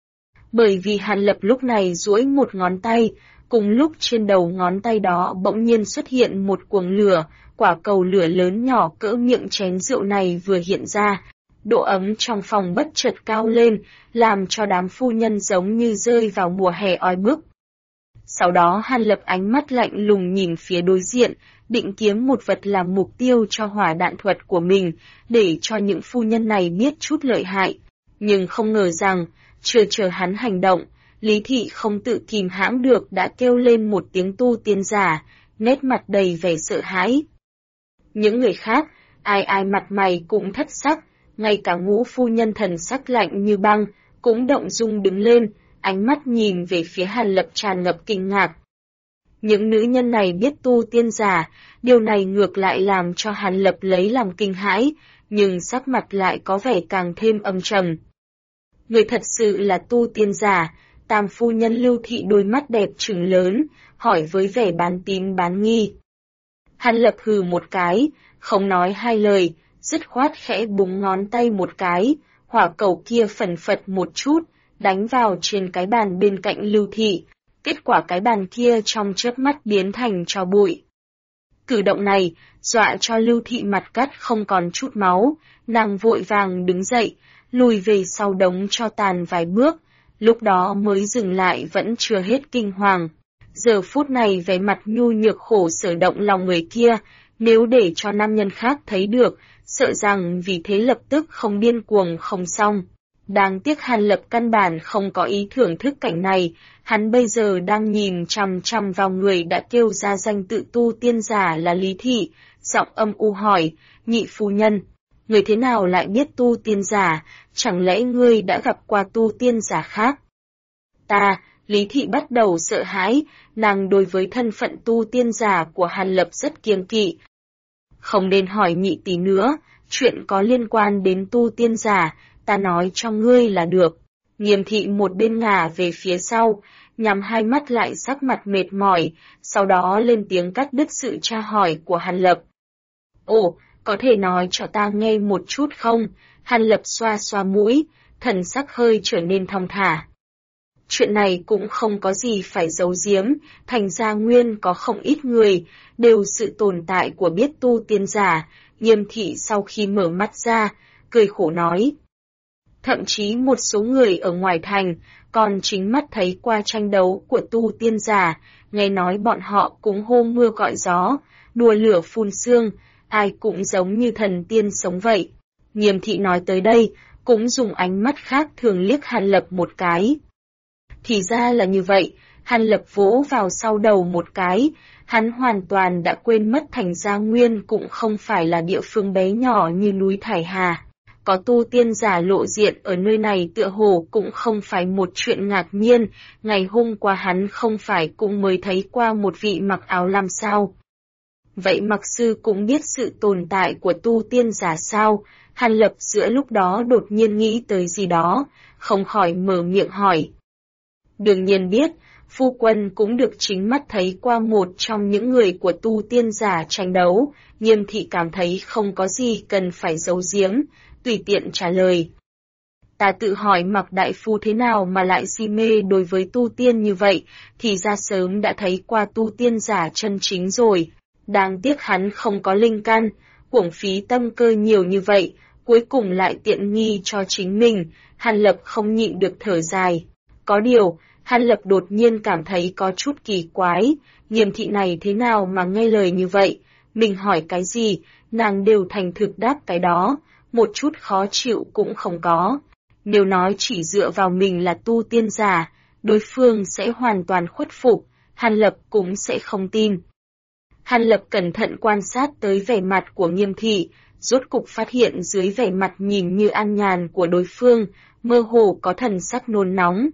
[SPEAKER 1] Bởi vì Hàn Lập lúc này duỗi một ngón tay, cùng lúc trên đầu ngón tay đó bỗng nhiên xuất hiện một cuồng lửa, quả cầu lửa lớn nhỏ cỡ miệng chén rượu này vừa hiện ra. Độ ấm trong phòng bất chợt cao lên, làm cho đám phu nhân giống như rơi vào mùa hè oi bức. Sau đó Hàn Lập ánh mắt lạnh lùng nhìn phía đối diện, định kiếm một vật làm mục tiêu cho hỏa đạn thuật của mình, để cho những phu nhân này biết chút lợi hại. Nhưng không ngờ rằng, chưa chờ hắn hành động, Lý Thị không tự kìm hãm được đã kêu lên một tiếng tu tiên giả, nét mặt đầy vẻ sợ hãi. Những người khác, ai ai mặt mày cũng thất sắc, ngay cả Ngũ phu nhân thần sắc lạnh như băng, cũng động dung đứng lên, ánh mắt nhìn về phía Hàn Lập tràn ngập kinh ngạc. Những nữ nhân này biết tu tiên giả, điều này ngược lại làm cho Hàn Lập lấy làm kinh hãi, nhưng sắc mặt lại có vẻ càng thêm âm trầm. Người thật sự là tu tiên giả, Tam phu nhân Lưu thị đôi mắt đẹp trừng lớn, hỏi với vẻ bán tín bán nghi. Hàn Lập hừ một cái, không nói hai lời, dứt khoát khẽ búng ngón tay một cái, hỏa cầu kia phần phật một chút, đánh vào trên cái bàn bên cạnh Lưu thị. Kết quả cái bàn kia trong chớp mắt biến thành tro bụi. Cử động này, dọa cho Lưu thị mặt cắt không còn chút máu, nàng vội vàng đứng dậy, lùi về sau đống tro tàn vài bước, lúc đó mới dừng lại vẫn chưa hết kinh hoàng. Giờ phút này vẻ mặt nhu nhược khổ sở động lòng người kia, nếu để cho nam nhân khác thấy được, sợ rằng vì thế lập tức không điên cuồng không xong. Đáng tiếc Hàn Lập căn bản không có ý thưởng thức cảnh này, hắn bây giờ đang nhìn chằm chằm vào người đã kêu ra danh tự tu tiên giả là Lý Thị, giọng âm u hỏi, nhị phu nhân, người thế nào lại biết tu tiên giả, chẳng lẽ ngươi đã gặp qua tu tiên giả khác? Lý Thị bắt đầu sợ hãi, nàng đối với thân phận tu tiên giả của Hàn Lập rất kiêng kỵ. Không nên hỏi nhị tỷ nữa, chuyện có liên quan đến tu tiên giả, ta nói cho ngươi là được. Nghiêm Thị một bên ngả về phía sau, nhắm hai mắt lại sắc mặt mệt mỏi, sau đó lên tiếng cắt đứt sự tra hỏi của Hàn Lập. Ồ, có thể nói cho ta nghe một chút không? Hàn Lập xoa xoa mũi, thần sắc hơi trở nên thong thả. Chuyện này cũng không có gì phải giấu giếm, thành ra nguyên có không ít người, đều sự tồn tại của biết tu tiên giả. Nghiêm Thị sau khi mở mắt ra, cười khổ nói. Thậm chí một số người ở ngoài thành, còn chính mắt thấy qua tranh đấu của tu tiên giả, nghe nói bọn họ cũng hô mưa gọi gió, đùa lửa phun sương, ai cũng giống như thần tiên sống vậy. Nghiêm Thị nói tới đây, cũng dùng ánh mắt khác thường liếc Hàn Lập một cái. Thì ra là như vậy, Hàn Lập vỗ vào sau đầu một cái, hắn hoàn toàn đã quên mất Thành Gia Nguyên cũng không phải là địa phương bé nhỏ như núi Thải Hà. Có tu tiên giả lộ diện ở nơi này tựa hồ cũng không phải một chuyện ngạc nhiên, ngày hôm qua hắn không phải cũng mới thấy qua một vị mặc áo lam sao. Vậy Mặc Sư cũng biết sự tồn tại của tu tiên giả sao? Hàn Lập giữa lúc đó đột nhiên nghĩ tới gì đó, không khỏi mở miệng hỏi. Đương nhiên biết, phu quân cũng được chính mắt thấy qua một trong những người của tu tiên giả tranh đấu, Nghiêm thị cảm thấy không có gì cần phải giấu giếm, tùy tiện trả lời. Ta tự hỏi Mặc đại phu thế nào mà lại si mê đối với tu tiên như vậy, thì ra sớm đã thấy qua tu tiên giả chân chính rồi. Đáng tiếc hắn không có linh căn, uổng phí tâm cơ nhiều như vậy, cuối cùng lại tiện nghi cho chính mình, Hàn Lập không nhịn được thở dài. Có điều, Hàn Lập đột nhiên cảm thấy có chút kỳ quái, Nghiêm thị này thế nào mà nghe lời như vậy, mình hỏi cái gì, nàng đều thành thực đáp cái đó, một chút khó chịu cũng không có. Nếu nói chỉ dựa vào mình là tu tiên giả, đối phương sẽ hoàn toàn khuất phục, Hàn Lập cũng sẽ không tin. Hàn Lập cẩn thận quan sát tới vẻ mặt của Nghiêm thị, rốt cục phát hiện dưới vẻ mặt nhìn như an nhàn của đối phương, mơ hồ có thần sắc nôn nóng.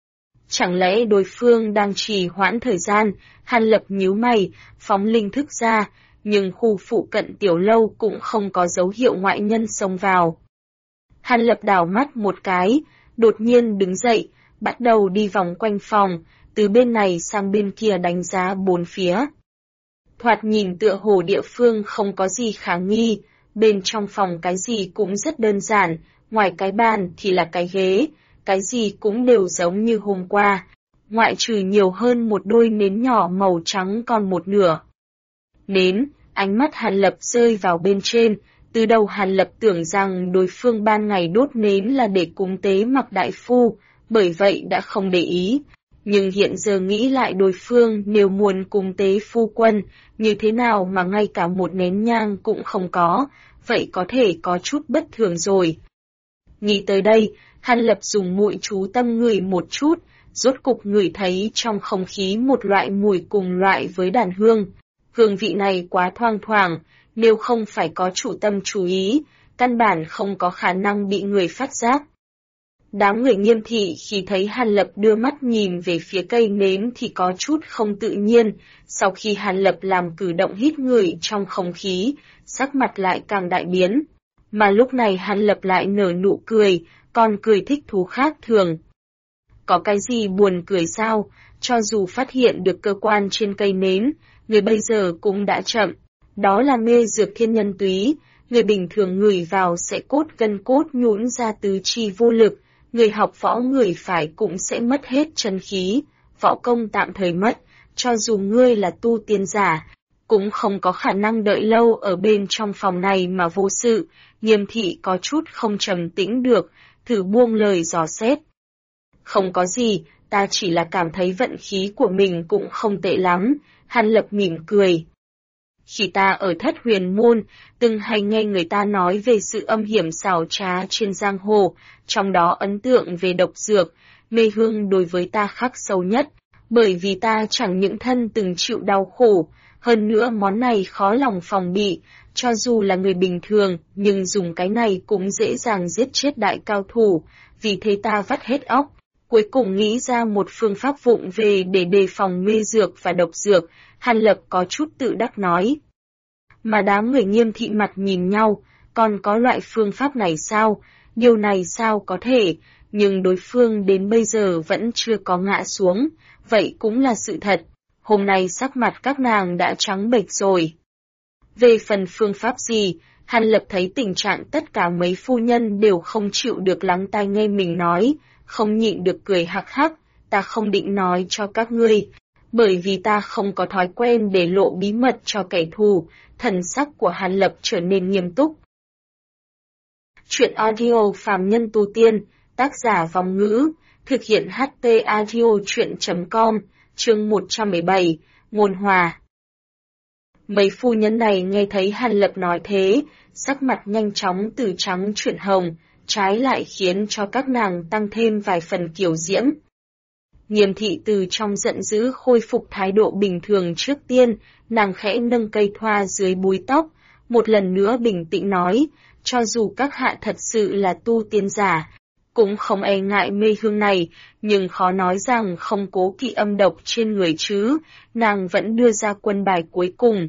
[SPEAKER 1] Chẳng lẽ đối phương đang trì hoãn thời gian, Hàn Lập nhíu mày, phóng linh thức ra, nhưng khu phụ cận tiểu lâu cũng không có dấu hiệu ngoại nhân xông vào. Hàn Lập đảo mắt một cái, đột nhiên đứng dậy, bắt đầu đi vòng quanh phòng, từ bên này sang bên kia đánh giá bốn phía. Thoạt nhìn tựa hồ địa phương không có gì khả nghi, bên trong phòng cái gì cũng rất đơn giản, ngoài cái bàn thì là cái ghế, cái gì cũng đều giống như hôm qua, ngoại trừ nhiều hơn một đôi nến nhỏ màu trắng còn một nửa. Nến, ánh mắt Hàn Lập rơi vào bên trên, từ đầu Hàn Lập tưởng rằng đối phương ban ngày đốt nến là để cúng tế Mặc đại phu, bởi vậy đã không để ý. Nhưng hiện giờ nghĩ lại đối phương nếu muốn cúng tế phu quân, như thế nào mà ngay cả một nén nhang cũng không có, vậy có thể có chút bất thường rồi. Nghĩ tới đây, Hàn Lập dùng mũi chú tâm ngửi một chút, rốt cục ngửi thấy trong không khí một loại mùi cùng loại với đàn hương. Hương vị này quá thoang thoảng, nếu không phải có chủ tâm chú ý, căn bản không có khả năng bị người phát giác. Đám người Nghiêm thị khi thấy Hàn Lập đưa mắt nhìn về phía cây nến thì có chút không tự nhiên, sau khi Hàn Lập làm cử động hít ngửi trong không khí, sắc mặt lại càng đại biến. Mà lúc này Hàn Lập lại nở nụ cười, còn cười thích thú khác thường. Có cái gì buồn cười sao, cho dù phát hiện được cơ quan trên cây nến, người bây giờ cũng đã chậm. Đó là mê dược thiên nhân túy, người bình thường ngửi vào sẽ cốt gân cốt nhũn ra tứ chi vô lực, người học võ ngửi phải cũng sẽ mất hết chân khí, võ công tạm thời mất, cho dù ngươi là tu tiên giả, cũng không có khả năng đợi lâu ở bên trong phòng này mà vô sự. Nghiêm thị có chút không trầm tĩnh được, thử buông lời dò xét. Không có gì, ta chỉ là cảm thấy vận khí của mình cũng không tệ lắm, Hàn Lập mỉm cười. Khi ta ở Thất Huyền Môn, từng hay nghe người ta nói về sự âm hiểm xảo trá trên giang hồ, trong đó ấn tượng về độc dược, mê hương đối với ta khắc sâu nhất, bởi vì ta chẳng những thân từng chịu đau khổ, hơn nữa món này khó lòng phòng bị, cho dù là người bình thường, nhưng dùng cái này cũng dễ dàng giết chết đại cao thủ, vì thế ta vắt hết óc. Cuối cùng nghĩ ra một phương pháp vụng về để đề phòng mê dược và độc dược, Hàn Lập có chút tự đắc nói. Mà đám người Nghiêm thị mặt nhìn nhau, còn có loại phương pháp này sao, điều này sao có thể, nhưng đối phương đến bây giờ vẫn chưa có ngã xuống, vậy cũng là sự thật, hôm nay sắc mặt các nàng đã trắng bệch rồi. Về phần phương pháp gì, Hàn Lập thấy tình trạng tất cả mấy phu nhân đều không chịu được lắng tai nghe mình nói, không nhịn được cười hắc hắc, ta không định nói cho các ngươi, bởi vì ta không có thói quen để lộ bí mật cho kẻ thù, thần sắc của Hàn Lập trở nên nghiêm túc. Chuyện audio Phàm Nhân Tu Tiên, tác giả Vong Ngữ, thực hiện HT Audio Chuyện.com, chương 117, Ngôn Hòa. Mấy phu nhân này nghe thấy Hàn Lập nói thế, sắc mặt nhanh chóng từ trắng chuyển hồng, trái lại khiến cho các nàng tăng thêm vài phần kiều diễm. Nghiêm thị từ trong giận dữ khôi phục thái độ bình thường trước tiên, nàng khẽ nâng cây thoa dưới búi tóc, một lần nữa bình tĩnh nói, cho dù các hạ thật sự là tu tiên giả, cũng không e ngại mê hương này, nhưng khó nói rằng không cố kỵ âm độc trên người chứ, nàng vẫn đưa ra quân bài cuối cùng.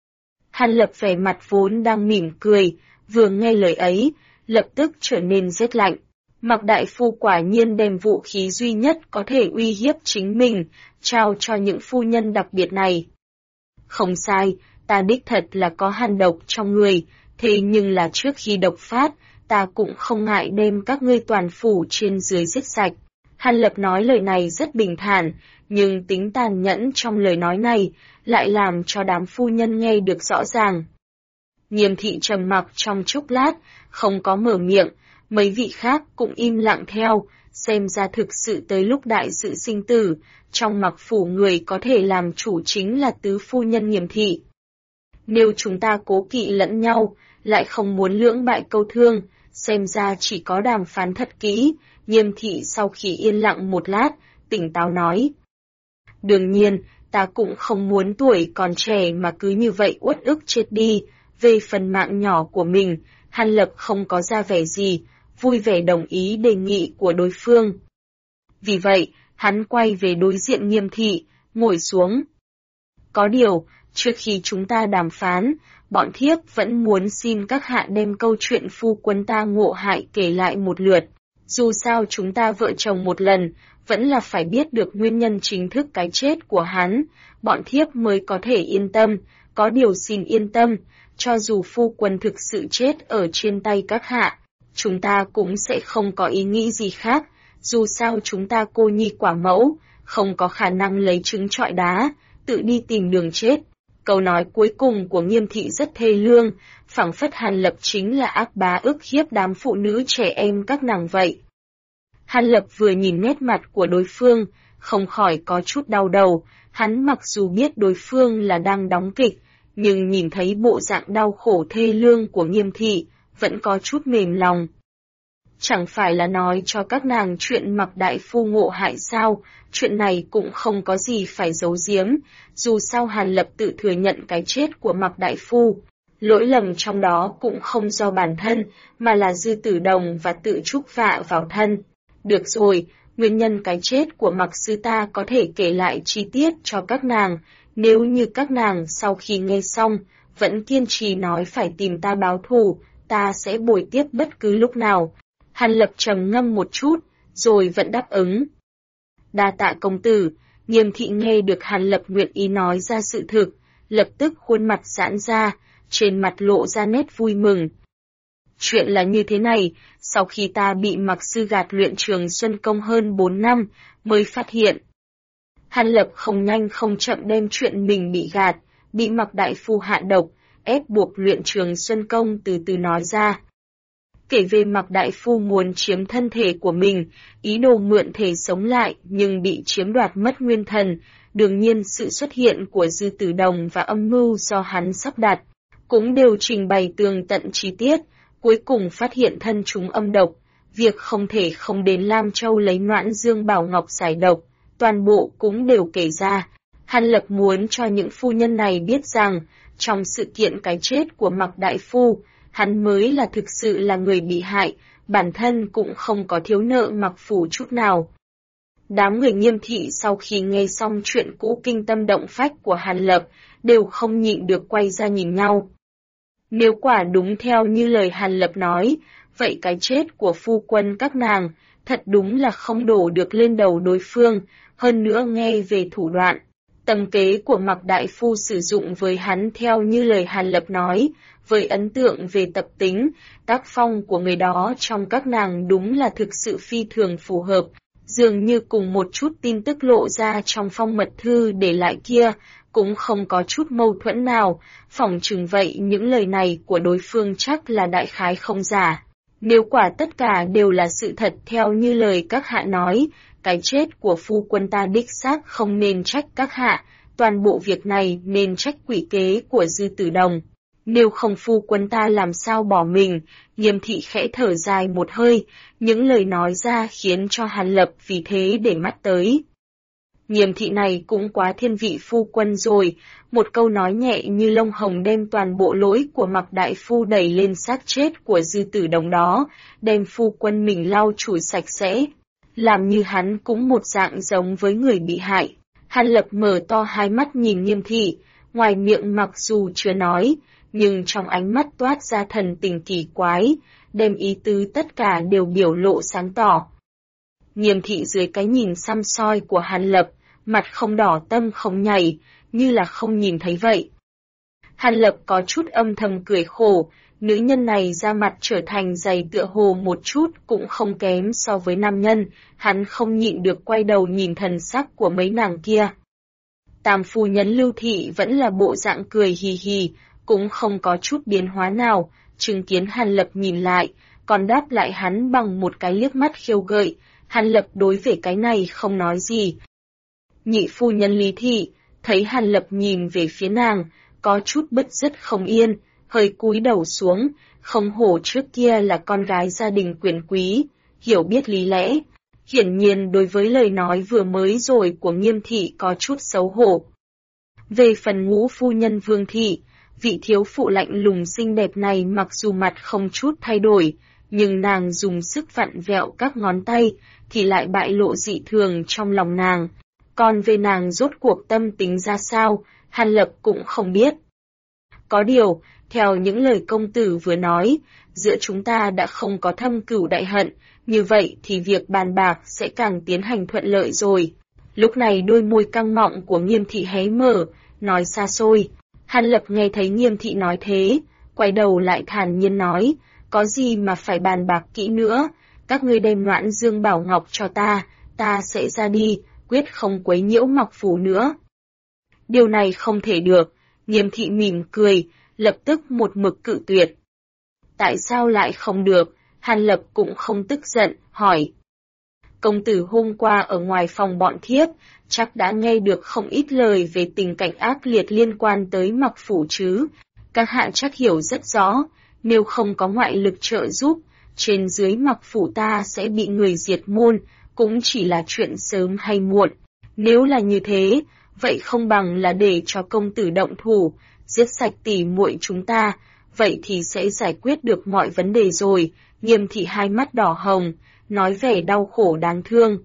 [SPEAKER 1] Hàn Lập vẻ mặt vốn đang mỉm cười, vừa nghe lời ấy, lập tức trở nên rét lạnh. Mạc đại phu quả nhiên đem vũ khí duy nhất có thể uy hiếp chính mình, trao cho những phu nhân đặc biệt này. Không sai, ta đích thật là có hàn độc trong người, thế nhưng là trước khi độc phát, ta cũng không ngại đem các ngươi toàn phủ trên dưới giết sạch. Hàn Lập nói lời này rất bình thản, nhưng tính tàn nhẫn trong lời nói này lại làm cho đám phu nhân nghe được rõ ràng. Nghiêm thị trầm mặc trong chốc lát, không có mở miệng, mấy vị khác cũng im lặng theo, xem ra thực sự tới lúc đại sự sinh tử, trong Mặc phủ người có thể làm chủ chính là tứ phu nhân Nghiêm thị. Nếu chúng ta cố kỵ lẫn nhau, lại không muốn lưỡng bại câu thương, xem ra chỉ có đàm phán thật kỹ. Nghiêm thị sau khi yên lặng một lát, tỉnh táo nói. Đương nhiên, ta cũng không muốn tuổi còn trẻ mà cứ như vậy uất ức chết đi. Về phần mạng nhỏ của mình, Hàn Lập không có ra vẻ gì, vui vẻ đồng ý đề nghị của đối phương. Vì vậy, hắn quay về đối diện Nghiêm thị, ngồi xuống. Có điều, trước khi chúng ta đàm phán, bọn thiếp vẫn muốn xin các hạ đem câu chuyện phu quân ta ngộ hại kể lại một lượt. Dù sao chúng ta vợ chồng một lần, vẫn là phải biết được nguyên nhân chính thức cái chết của hắn, bọn thiếp mới có thể yên tâm. Có điều xin yên tâm, cho dù phu quân thực sự chết ở trên tay các hạ, chúng ta cũng sẽ không có ý nghĩ gì khác, dù sao chúng ta cô nhi quả mẫu, không có khả năng lấy trứng trọi đá, tự đi tìm đường chết. Câu nói cuối cùng của Nghiêm thị rất thê lương, phảng phất Hàn Lập chính là ác bá ức hiếp đám phụ nữ trẻ em các nàng vậy. Hàn Lập vừa nhìn nét mặt của đối phương, không khỏi có chút đau đầu, hắn mặc dù biết đối phương là đang đóng kịch, nhưng nhìn thấy bộ dạng đau khổ thê lương của Nghiêm thị, vẫn có chút mềm lòng. Chẳng phải là nói cho các nàng chuyện Mạc đại phu ngộ hại sao, chuyện này cũng không có gì phải giấu giếm, dù sao Hàn Lập tự thừa nhận cái chết của Mạc đại phu. Lỗi lầm trong đó cũng không do bản thân, mà là Dư Tử Đồng và tự chuốc vạ vào thân. Được rồi, nguyên nhân cái chết của Mạc sư ta có thể kể lại chi tiết cho các nàng, nếu như các nàng sau khi nghe xong, vẫn kiên trì nói phải tìm ta báo thù, ta sẽ bồi tiếp bất cứ lúc nào. Hàn Lập trầm ngâm một chút, rồi vẫn đáp ứng. Đa tạ công tử. Nghiêm thị nghe được Hàn Lập nguyện ý nói ra sự thực, lập tức khuôn mặt giãn ra, trên mặt lộ ra nét vui mừng. Chuyện là như thế này, sau khi ta bị Mạc sư gạt luyện Trường Xuân Công hơn 4 năm, mới phát hiện. Hàn Lập không nhanh không chậm đem chuyện mình bị gạt, bị Mạc đại phu hạ độc, ép buộc luyện Trường Xuân Công từ từ nói ra. Kể về Mạc đại phu muốn chiếm thân thể của mình, ý đồ mượn thể sống lại nhưng bị chiếm đoạt mất nguyên thần, đương nhiên sự xuất hiện của Dư Tử Đồng và âm mưu do hắn sắp đặt, cũng đều trình bày tường tận chi tiết, cuối cùng phát hiện thân chúng âm độc, việc không thể không đến Lam Châu lấy Noãn Dương Bảo Ngọc giải độc, toàn bộ cũng đều kể ra. Hàn Lập muốn cho những phu nhân này biết rằng, trong sự kiện cái chết của Mạc đại phu, hắn mới là thực sự là người bị hại, bản thân cũng không có thiếu nợ Mạc phủ chút nào. Đám người Nghiêm thị sau khi nghe xong chuyện cũ kinh tâm động phách của Hàn Lập, đều không nhịn được quay ra nhìn nhau. Nếu quả đúng theo như lời Hàn Lập nói, vậy cái chết của phu quân các nàng, thật đúng là không đổ được lên đầu đối phương, hơn nữa nghe về thủ đoạn. Tâm kế của Mạc đại phu sử dụng với hắn theo như lời Hàn Lập nói, với ấn tượng về tập tính, tác phong của người đó trong các nàng đúng là thực sự phi thường phù hợp, dường như cùng một chút tin tức lộ ra trong phong mật thư để lại kia, cũng không có chút mâu thuẫn nào, phỏng chừng vậy những lời này của đối phương chắc là đại khái không giả. Nếu quả tất cả đều là sự thật theo như lời các hạ nói, cái chết của phu quân ta đích xác không nên trách các hạ, toàn bộ việc này nên trách quỷ kế của Dư Tử Đồng. Nếu không phu quân ta làm sao bỏ mình, Nghiêm thị khẽ thở dài một hơi, những lời nói ra khiến cho Hàn Lập vì thế để mắt tới. Nghiêm thị này cũng quá thiên vị phu quân rồi, một câu nói nhẹ như lông hồng đem toàn bộ lỗi của Mạc đại phu đẩy lên xác chết của Dư Tử Đồng đó, đem phu quân mình lau chùi sạch sẽ, làm như hắn cũng một dạng giống với người bị hại. Hàn Lập mở to hai mắt nhìn Nghiêm thị, ngoài miệng mặc dù chưa nói, nhưng trong ánh mắt toát ra thần tình kỳ quái, đem ý tứ tất cả đều biểu lộ sáng tỏ. Nghiêm thị dưới cái nhìn săm soi của Hàn Lập, mặt không đỏ tâm không nhảy, như là không nhìn thấy vậy. Hàn Lập có chút âm thầm cười khổ, nữ nhân này da mặt trở thành dày tựa hồ một chút cũng không kém so với nam nhân, hắn không nhịn được quay đầu nhìn thần sắc của mấy nàng kia. Tam phu nhân Lưu Thị vẫn là bộ dạng cười hì hì, cũng không có chút biến hóa nào, chứng kiến Hàn Lập nhìn lại, còn đáp lại hắn bằng một cái liếc mắt khiêu gợi, Hàn Lập đối với cái này không nói gì. Nhị phu nhân Lý Thị, thấy Hàn Lập nhìn về phía nàng, có chút bứt rứt không yên, hơi cúi đầu xuống, không hổ trước kia là con gái gia đình quyền quý, hiểu biết lý lẽ. Hiển nhiên đối với lời nói vừa mới rồi của Nghiêm thị có chút xấu hổ. Về phần ngũ phu nhân Vương Thị, vị thiếu phụ lạnh lùng xinh đẹp này mặc dù mặt không chút thay đổi, nhưng nàng dùng sức vặn vẹo các ngón tay, thì lại bại lộ dị thường trong lòng nàng. Còn về nàng rốt cuộc tâm tính ra sao, Hàn Lập cũng không biết. Có điều, theo những lời công tử vừa nói, giữa chúng ta đã không có thâm cửu đại hận, như vậy thì việc bàn bạc sẽ càng tiến hành thuận lợi rồi. Lúc này đôi môi căng mọng của Nghiêm thị hé mở, nói xa xôi. Hàn Lập nghe thấy Nghiêm thị nói thế, quay đầu lại thản nhiên nói, có gì mà phải bàn bạc kỹ nữa, các ngươi đem Noãn Dương Bảo Ngọc cho ta sẽ ra đi, quyết không quấy nhiễu Mặc Phủ nữa. Điều này không thể được, Nghiêm thị mỉm cười, lập tức một mực cự tuyệt. Tại sao lại không được? Hàn Lập cũng không tức giận, hỏi. Công tử hôm qua ở ngoài phòng bọn thiếp, chắc đã nghe được không ít lời về tình cảnh ác liệt liên quan tới Mặc Phủ chứ. Các hạ chắc hiểu rất rõ, nếu không có ngoại lực trợ giúp, trên dưới Mặc Phủ ta sẽ bị người diệt môn, cũng chỉ là chuyện sớm hay muộn. Nếu là như thế, vậy không bằng là để cho công tử động thủ, giết sạch tỉ muội chúng ta, vậy thì sẽ giải quyết được mọi vấn đề rồi. Nghiêm thị hai mắt đỏ hồng, nói vẻ đau khổ đáng thương.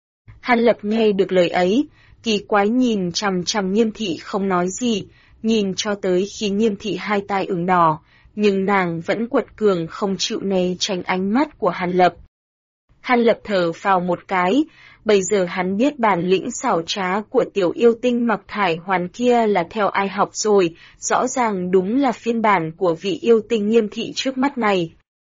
[SPEAKER 1] Hàn Lập nghe được lời ấy, kỳ quái nhìn chằm chằm Nghiêm thị không nói gì, nhìn cho tới khi Nghiêm thị hai tai ửng đỏ, nhưng nàng vẫn quật cường không chịu né tránh ánh mắt của Hàn Lập. Hàn Lập thở phào một cái, bây giờ hắn biết bản lĩnh xảo trá của tiểu yêu tinh Mặc Thải Hoàn kia là theo ai học rồi, rõ ràng đúng là phiên bản của vị yêu tinh Nghiêm thị trước mắt này.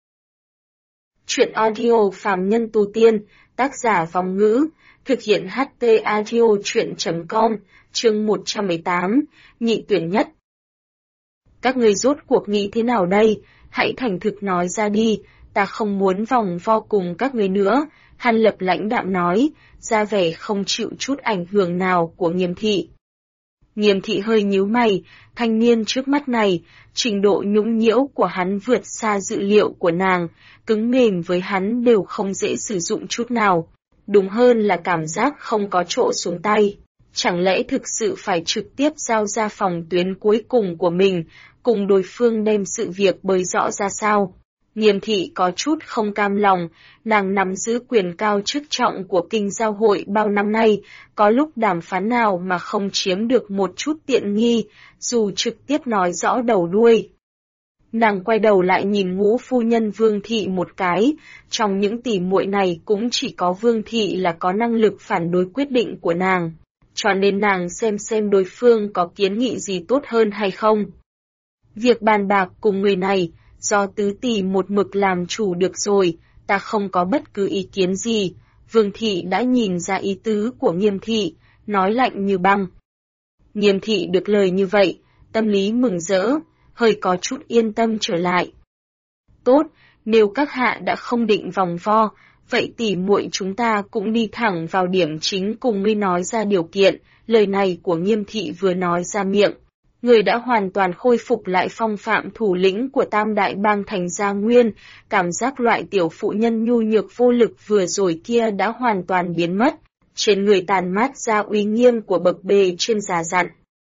[SPEAKER 1] Chuyện audio Phàm Nhân Tu Tiên, tác giả Vong Ngữ, thực hiện HT Audio Chuyện.com, chương 118, nhị tuyển nhất. Các ngươi rốt cuộc nghĩ thế nào đây? Hãy thành thực nói ra đi, ta không muốn vòng vo cùng các ngươi nữa. Hàn Lập lãnh đạm nói, ra vẻ không chịu chút ảnh hưởng nào của Nghiêm thị. Nghiêm thị hơi nhíu mày, thanh niên trước mắt này, trình độ nhũng nhiễu của hắn vượt xa dự liệu của nàng, cứng mềm với hắn đều không dễ sử dụng chút nào. Đúng hơn là cảm giác không có chỗ xuống tay. Chẳng lẽ thực sự phải trực tiếp giao ra phòng tuyến cuối cùng của mình, cùng đối phương đem sự việc bới rõ ra sao? Nghiêm thị có chút không cam lòng, nàng nắm giữ quyền cao chức trọng của kinh giao hội bao năm nay, có lúc đàm phán nào mà không chiếm được một chút tiện nghi, dù trực tiếp nói rõ đầu đuôi. Nàng quay đầu lại nhìn ngũ phu nhân Vương Thị một cái, trong những tỷ muội này cũng chỉ có Vương Thị là có năng lực phản đối quyết định của nàng, cho nên nàng xem đối phương có kiến nghị gì tốt hơn hay không. Việc bàn bạc cùng người này, do tứ tỷ một mực làm chủ được rồi, ta không có bất cứ ý kiến gì. Vương Thị đã nhìn ra ý tứ của Nghiêm thị, nói lạnh như băng. Nghiêm thị được lời như vậy, tâm lý mừng rỡ, hơi có chút yên tâm trở lại. Tốt, nếu các hạ đã không định vòng vo, vậy tỷ muội chúng ta cũng đi thẳng vào điểm chính cùng ngươi nói ra điều kiện. Lời này của Nghiêm thị vừa nói ra miệng, Người đã hoàn toàn khôi phục lại phong phạm thủ lĩnh của Tam Đại Bang Thành Gia Nguyên, cảm giác loại tiểu phụ nhân nhu nhược vô lực vừa rồi kia đã hoàn toàn biến mất, trên người tàn mát ra uy nghiêm của bậc bề trên già dặn.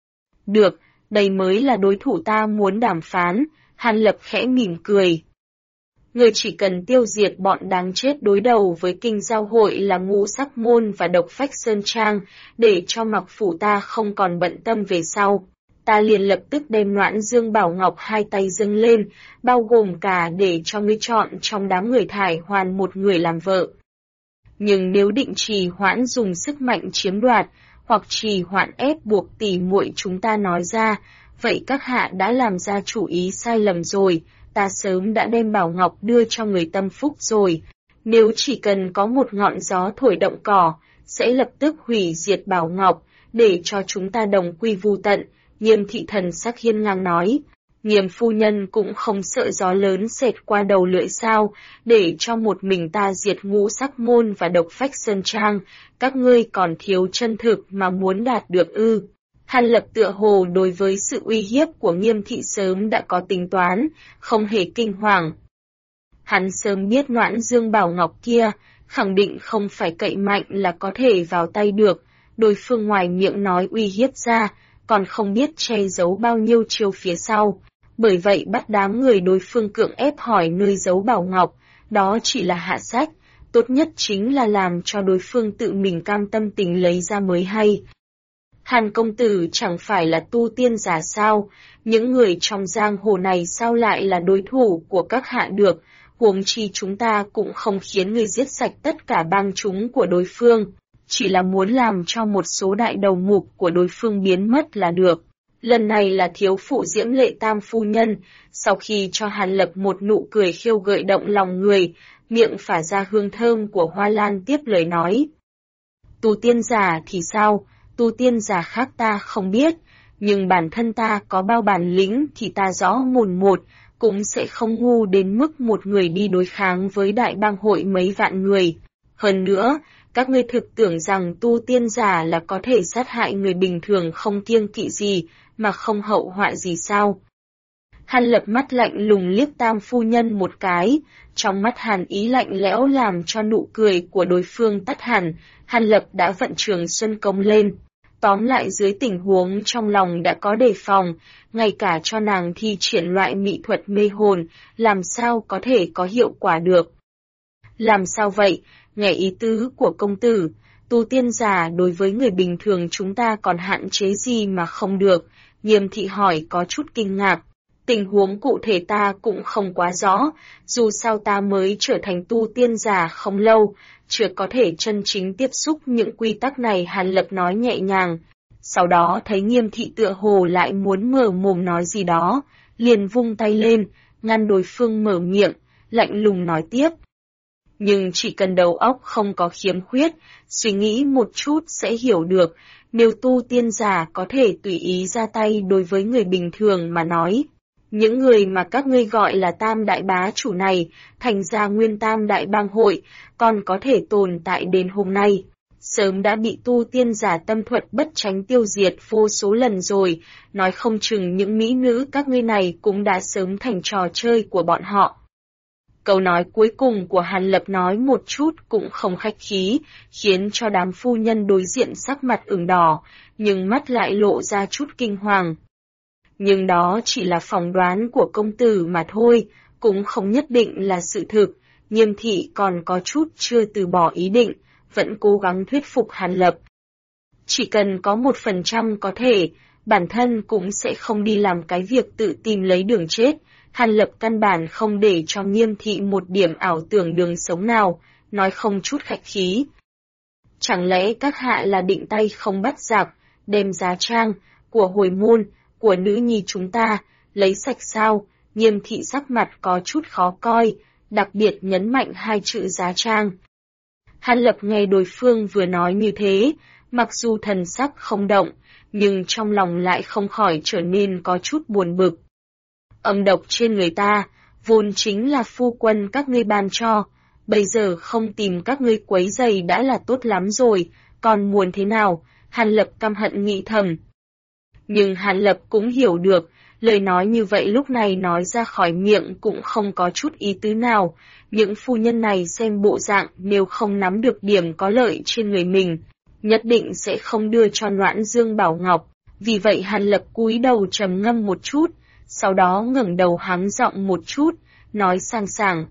[SPEAKER 1] Được, đây mới là đối thủ ta muốn đàm phán, Hàn Lập khẽ mỉm cười. Người chỉ cần tiêu diệt bọn đáng chết đối đầu với kinh giao hội là Ngũ Sắc Môn và Độc Phách Sơn Trang, để cho Mặc Phủ ta không còn bận tâm về sau. Ta liền lập tức đem Noãn Dương Bảo Ngọc hai tay dâng lên, bao gồm cả để cho ngươi chọn trong đám người thải hoàn một người làm vợ. Nhưng nếu định trì hoãn dùng sức mạnh chiếm đoạt, hoặc trì hoãn ép buộc tỉ muội chúng ta nói ra, vậy các hạ đã làm ra chủ ý sai lầm rồi, ta sớm đã đem Bảo Ngọc đưa cho người tâm phúc rồi. Nếu chỉ cần có một ngọn gió thổi động cỏ, sẽ lập tức hủy diệt Bảo Ngọc, để cho chúng ta đồng quy vu tận. Nghiêm thị thần sắc hiên ngang nói, Nghiêm phu nhân cũng không sợ gió lớn xẹt qua đầu lưỡi sao, để cho một mình ta diệt Ngũ Sắc Môn và Độc Phách Sơn Trang, các ngươi còn thiếu chân thực mà muốn đạt được ư. Hàn Lập tựa hồ đối với sự uy hiếp của Nghiêm thị sớm đã có tính toán, không hề kinh hoàng. Hắn sớm biết Noãn Dương Bảo Ngọc kia, khẳng định không phải cậy mạnh là có thể vào tay được, đối phương ngoài miệng nói uy hiếp ra, còn không biết che giấu bao nhiêu chiêu phía sau. Bởi vậy bắt đám người đối phương cưỡng ép hỏi nơi giấu Bảo Ngọc, đó chỉ là hạ sách, tốt nhất chính là làm cho đối phương tự mình cam tâm tình lấy ra mới hay. Hàn công tử chẳng phải là tu tiên giả sao, những người trong giang hồ này sao lại là đối thủ của các hạ được, huống chi chúng ta cũng không khiến người giết sạch tất cả bang chúng của đối phương, chỉ là muốn làm cho một số đại đầu mục của đối phương biến mất là được. Lần này là thiếu phụ Diễm Lệ Tam phu nhân, sau khi cho Hàn Lập một nụ cười khiêu gợi động lòng người, miệng phả ra hương thơm của hoa lan tiếp lời nói. Tu tiên giả thì sao, tu tiên giả khác ta không biết, nhưng bản thân ta có bao bản lĩnh thì ta rõ mồn một, cũng sẽ không ngu đến mức một người đi đối kháng với đại bang hội mấy vạn người. Hơn nữa, các ngươi thực tưởng rằng tu tiên giả là có thể sát hại người bình thường không kiêng kỵ gì, mà không hậu họa gì sao? Hàn Lập mắt lạnh lùng liếc Tam phu nhân một cái, trong mắt Hàn ý lạnh lẽo làm cho nụ cười của đối phương tắt hẳn, Hàn Lập đã vận Trường Xuân Công lên. Tóm lại dưới tình huống trong lòng đã có đề phòng, ngay cả cho nàng thi triển loại mỹ thuật mê hồn, làm sao có thể có hiệu quả được. Làm sao vậy, nghe ý tứ của công tử, tu tiên giả đối với người bình thường chúng ta còn hạn chế gì mà không được, Nghiêm thị hỏi có chút kinh ngạc. Tình huống cụ thể ta cũng không quá rõ, dù sao ta mới trở thành tu tiên giả không lâu, chưa có thể chân chính tiếp xúc những quy tắc này. Hàn Lập nói nhẹ nhàng. Sau đó thấy Nghiêm thị tựa hồ lại muốn mở mồm nói gì đó, liền vung tay lên, ngăn đối phương mở miệng, lạnh lùng nói tiếp. Nhưng chỉ cần đầu óc không có khiếm khuyết, suy nghĩ một chút sẽ hiểu được, nếu tu tiên giả có thể tùy ý ra tay đối với người bình thường mà nói. Những người mà các ngươi gọi là tam đại bá chủ này, thành ra nguyên tam đại bang hội, còn có thể tồn tại đến hôm nay. Sớm đã bị tu tiên giả tâm thuật bất tránh tiêu diệt vô số lần rồi, nói không chừng những mỹ nữ các ngươi này cũng đã sớm thành trò chơi của bọn họ. Câu nói cuối cùng của Hàn Lập nói một chút cũng không khách khí, khiến cho đám phu nhân đối diện sắc mặt ửng đỏ, nhưng mắt lại lộ ra chút kinh hoàng. Nhưng đó chỉ là phỏng đoán của công tử mà thôi, cũng không nhất định là sự thực. Nghiêm thị còn có chút chưa từ bỏ ý định, vẫn cố gắng thuyết phục Hàn Lập. Chỉ cần có 1% có thể, bản thân cũng sẽ không đi làm cái việc tự tìm lấy đường chết. Hàn Lập căn bản không để cho Nghiêm thị một điểm ảo tưởng đường sống nào, nói không chút khách khí. Chẳng lẽ các hạ là định tay không bắt giặc, đem giá trang của hồi môn, của nữ nhi chúng ta, lấy sạch sao? Nghiêm thị sắc mặt có chút khó coi, đặc biệt nhấn mạnh hai chữ giá trang. Hàn Lập nghe đối phương vừa nói như thế, mặc dù thần sắc không động, nhưng trong lòng lại không khỏi trở nên có chút buồn bực. Âm độc trên người ta, vốn chính là phu quân các ngươi ban cho, bây giờ không tìm các ngươi quấy rầy đã là tốt lắm rồi, còn muốn thế nào? Hàn Lập căm hận nghĩ thầm. Nhưng Hàn Lập cũng hiểu được, lời nói như vậy lúc này nói ra khỏi miệng cũng không có chút ý tứ nào. Những phu nhân này xem bộ dạng nếu không nắm được điểm có lợi trên người mình, nhất định sẽ không đưa cho Noãn Dương Bảo Ngọc. Vì vậy Hàn Lập cúi đầu trầm ngâm một chút, sau đó ngẩng đầu hắng giọng một chút, nói sang sảng.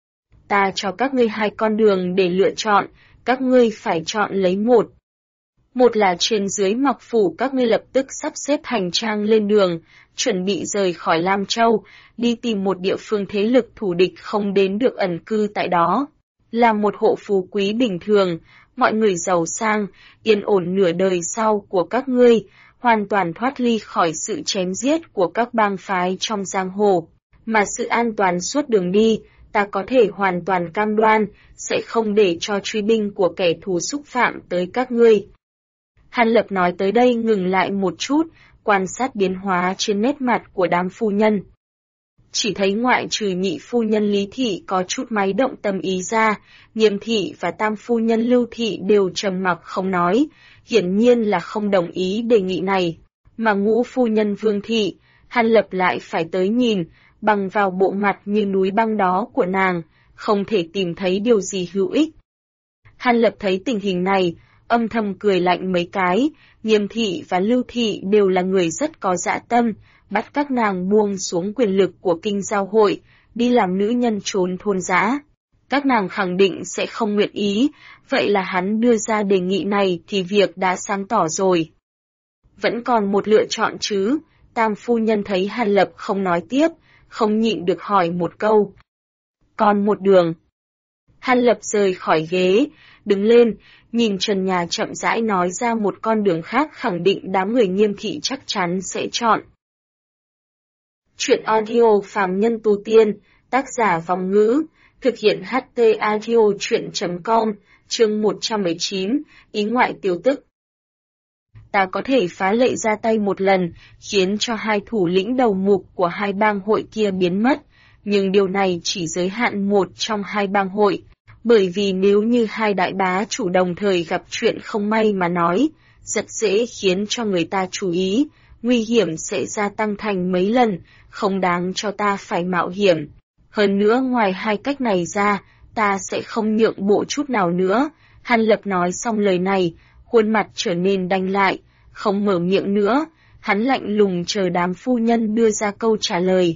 [SPEAKER 1] Ta cho các ngươi 2 con đường để lựa chọn, các ngươi phải chọn lấy một. Một là trên dưới Mặc Phủ các ngươi lập tức sắp xếp hành trang lên đường, chuẩn bị rời khỏi Lam Châu, đi tìm một địa phương thế lực thù địch không đến được ẩn cư tại đó. Là một hộ phú quý bình thường, mọi người giàu sang, yên ổn nửa đời sau của các ngươi, hoàn toàn thoát ly khỏi sự chém giết của các bang phái trong giang hồ. Mà sự an toàn suốt đường đi, ta có thể hoàn toàn cam đoan, sẽ không để cho truy binh của kẻ thù xúc phạm tới các ngươi. Hàn Lập nói tới đây ngừng lại một chút, quan sát biến hóa trên nét mặt của đám phu nhân. Chỉ thấy ngoại trừ nhị phu nhân Lý Thị có chút máy động tâm ý ra, Nghiêm Thị và tam phu nhân Lưu Thị đều trầm mặc không nói, hiển nhiên là không đồng ý đề nghị này. Mà ngũ phu nhân Vương Thị, Hàn Lập lại phải tới nhìn, bằng vào bộ mặt như núi băng đó của nàng, không thể tìm thấy điều gì hữu ích. Hàn Lập thấy tình hình này, âm thầm cười lạnh mấy cái, Nghiêm Thị và Lưu Thị đều là người rất có dạ tâm, bắt các nàng buông xuống quyền lực của kinh giao hội, đi làm nữ nhân trốn thôn dã. Các nàng khẳng định sẽ không nguyện ý, vậy là hắn đưa ra đề nghị này thì việc đã sáng tỏ rồi. Vẫn còn một lựa chọn chứ, tam phu nhân thấy Hàn Lập không nói tiếp, không nhịn được hỏi một câu. Còn một đường. Hàn Lập rời khỏi ghế, đứng lên, nhìn trần nhà chậm rãi nói ra một con đường khác khẳng định đám người Nghiêm Thị chắc chắn sẽ chọn. Chuyện audio phàm nhân tu tiên, tác giả Vòng Ngữ, thực hiện HT audio chuyện.com, chương 119, ý ngoại tiểu tức. Ta có thể phá lệ ra tay một lần, khiến cho 2 thủ lĩnh đầu mục của 2 bang hội kia biến mất, nhưng điều này chỉ giới hạn một trong 2 bang hội, bởi vì nếu như 2 đại bá chủ đồng thời gặp chuyện không may mà nói, rất dễ khiến cho người ta chú ý, nguy hiểm sẽ gia tăng thành mấy lần, không đáng cho ta phải mạo hiểm. Hơn nữa ngoài 2 cách này ra, ta sẽ không nhượng bộ chút nào nữa. Hàn Lập nói xong lời này, khuôn mặt trở nên đanh lại, không mở miệng nữa, hắn lạnh lùng chờ đám phu nhân đưa ra câu trả lời.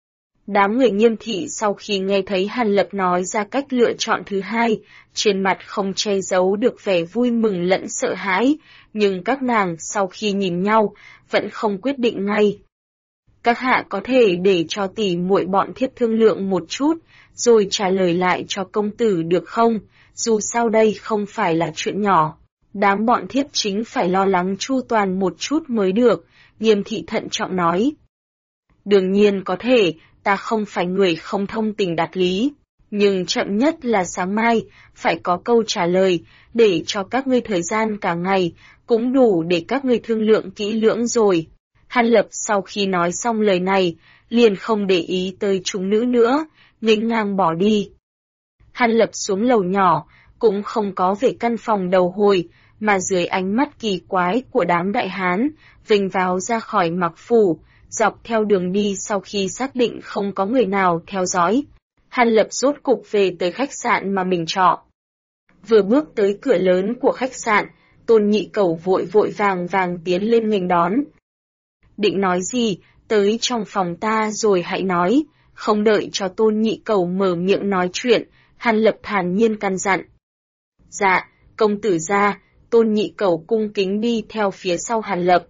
[SPEAKER 1] Đám người Nghiêm Thị sau khi nghe thấy Hàn Lập nói ra cách lựa chọn thứ 2, trên mặt không che giấu được vẻ vui mừng lẫn sợ hãi, nhưng các nàng sau khi nhìn nhau, vẫn không quyết định ngay. Các hạ có thể để cho tỷ muội bọn thiếp thương lượng một chút, rồi trả lời lại cho công tử được không? Dù sao đây không phải là chuyện nhỏ. Đám bọn thiếp chính phải lo lắng chu toàn một chút mới được, Nghiêm Thị thận trọng nói. Đương nhiên có thể, ta không phải người không thông tình đạt lý, nhưng chậm nhất là sáng mai, phải có câu trả lời, để cho các ngươi thời gian cả ngày, cũng đủ để các ngươi thương lượng kỹ lưỡng rồi. Hàn Lập sau khi nói xong lời này, liền không để ý tới chúng nữ nữa, nghênh ngang bỏ đi. Hàn Lập xuống lầu nhỏ, cũng không có về căn phòng đầu hồi, mà dưới ánh mắt kỳ quái của đám đại hán, vênh váo ra khỏi Mặc Phủ, dọc theo đường đi sau khi xác định không có người nào theo dõi. Hàn Lập rốt cục về tới khách sạn mà mình trọ. Vừa bước tới cửa lớn của khách sạn, Tôn Nhị Cẩu vội vội vàng vàng tiến lên nghênh đón. Định nói gì, tới trong phòng ta rồi hãy nói, không đợi cho Tôn Nhị Cẩu mở miệng nói chuyện, Hàn Lập thản nhiên căn dặn. Dạ, công tử gia, Tôn Nhị Cẩu cung kính đi theo phía sau Hàn Lập.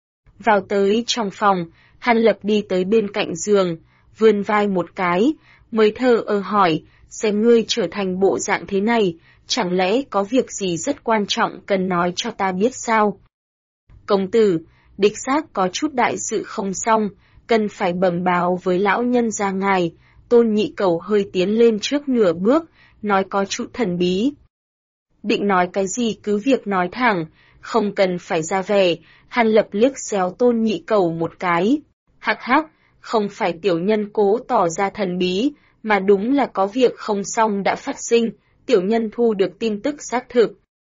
[SPEAKER 1] Vào tới trong phòng, Hàn Lập đi tới bên cạnh giường, vươn vai một cái, mới thờ ơ hỏi, xem ngươi trở thành bộ dạng thế này, chẳng lẽ có việc gì rất quan trọng cần nói cho ta biết sao? Công tử, đích xác có chút đại sự không xong, cần phải bẩm báo với lão nhân gia ngài. Tôn Nhị Cẩu hơi tiến lên trước nửa bước, nói có chút thần bí. Định nói cái gì cứ việc nói thẳng, không cần phải ra vẻ. Hàn Lập liếc xéo Tôn Nhị Cẩu một cái. Hắc hắc, không phải tiểu nhân cố tỏ ra thần bí, mà đúng là có việc không xong đã phát sinh, tiểu nhân thu được tin tức xác thực.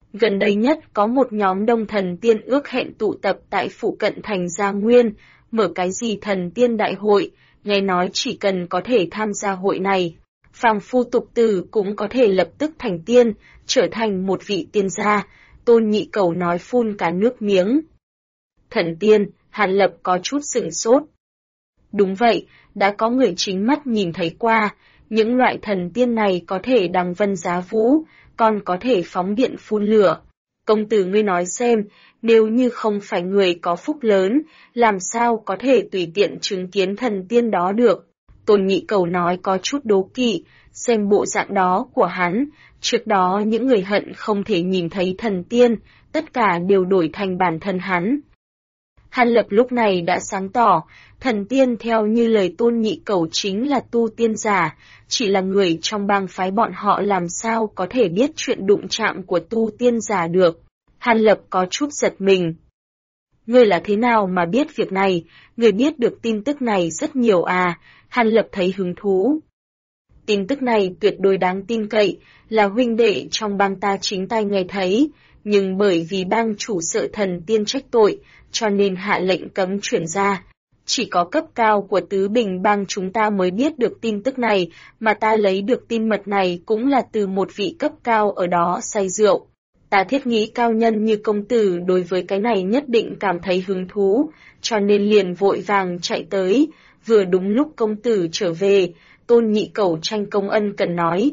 [SPEAKER 1] Gần đây nhất có một nhóm đông thần tiên ước hẹn tụ tập tại phụ cận thành Gia Nguyên, mở cái gì thần tiên đại hội, nghe nói chỉ cần có thể tham gia hội này, phàm phu tục tử cũng có thể lập tức thành tiên, trở thành một vị tiên gia. Tôn Nhị Cẩu nói phun cả nước miếng. Thần tiên, Hàn Lập có chút sửng sốt. Đúng vậy, đã có người chính mắt nhìn thấy qua, những loại thần tiên này có thể đằng vân giá vũ, còn có thể phóng điện phun lửa. Công tử ngươi nói xem, nếu như không phải người có phúc lớn, làm sao có thể tùy tiện chứng kiến thần tiên đó được? Tôn Nhị Cẩu nói có chút đố kỵ, xem bộ dạng đó của hắn, trước đó những người hận không thể nhìn thấy thần tiên, tất cả đều đổi thành bản thân hắn. Hàn Lập lúc này đã sáng tỏ, thần tiên theo như lời Tôn Nhị Cẩu chính là tu tiên giả, chỉ là người trong bang phái bọn họ làm sao có thể biết chuyện đụng chạm của tu tiên giả được. Hàn Lập có chút giật mình. Ngươi là thế nào mà biết việc này, ngươi biết được tin tức này rất nhiều à, Hàn Lập thấy hứng thú. Tin tức này tuyệt đối đáng tin cậy, là huynh đệ trong bang ta chính tay nghe thấy, nhưng bởi vì bang chủ sợ thần tiên trách tội, cho nên hạ lệnh cấm chuyển ra. Chỉ có cấp cao của Tứ Bình bang chúng ta mới biết được tin tức này, mà ta lấy được tin mật này cũng là từ một vị cấp cao ở đó say rượu. Ta thiết nghĩ cao nhân như công tử đối với cái này nhất định cảm thấy hứng thú, cho nên liền vội vàng chạy tới, vừa đúng lúc công tử trở về, Tôn Nhị Cẩu tranh công ân cần nói.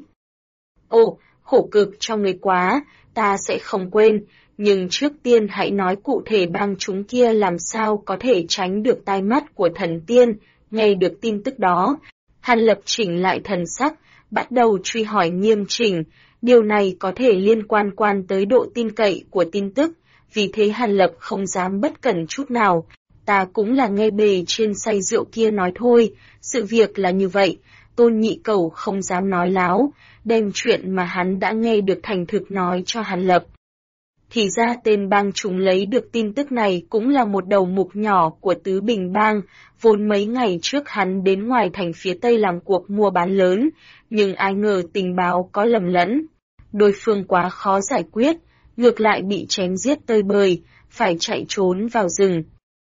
[SPEAKER 1] Ồ, khổ cực cho người quá, ta sẽ không quên, nhưng trước tiên hãy nói cụ thể bang chúng kia làm sao có thể tránh được tai mắt của thần tiên. Nghe được tin tức đó, Hàn Lập chỉnh lại thần sắc, bắt đầu truy hỏi nghiêm chỉnh, điều này có thể liên quan tới độ tin cậy của tin tức, vì thế Hàn Lập không dám bất cẩn chút nào. Ta cũng là nghe bề trên say rượu kia nói thôi, sự việc là như vậy. Tôn Nhị Cẩu không dám nói láo, đem chuyện mà hắn đã nghe được thành thực nói cho Hàn Lập. Thì ra tên bang chúng lấy được tin tức này cũng là một đầu mục nhỏ của Tứ Bình bang, vốn mấy ngày trước hắn đến ngoài thành phía Tây làm cuộc mua bán lớn, nhưng ai ngờ tình báo có lầm lẫn. Đối phương quá khó giải quyết, ngược lại bị chém giết tơi bời, phải chạy trốn vào rừng.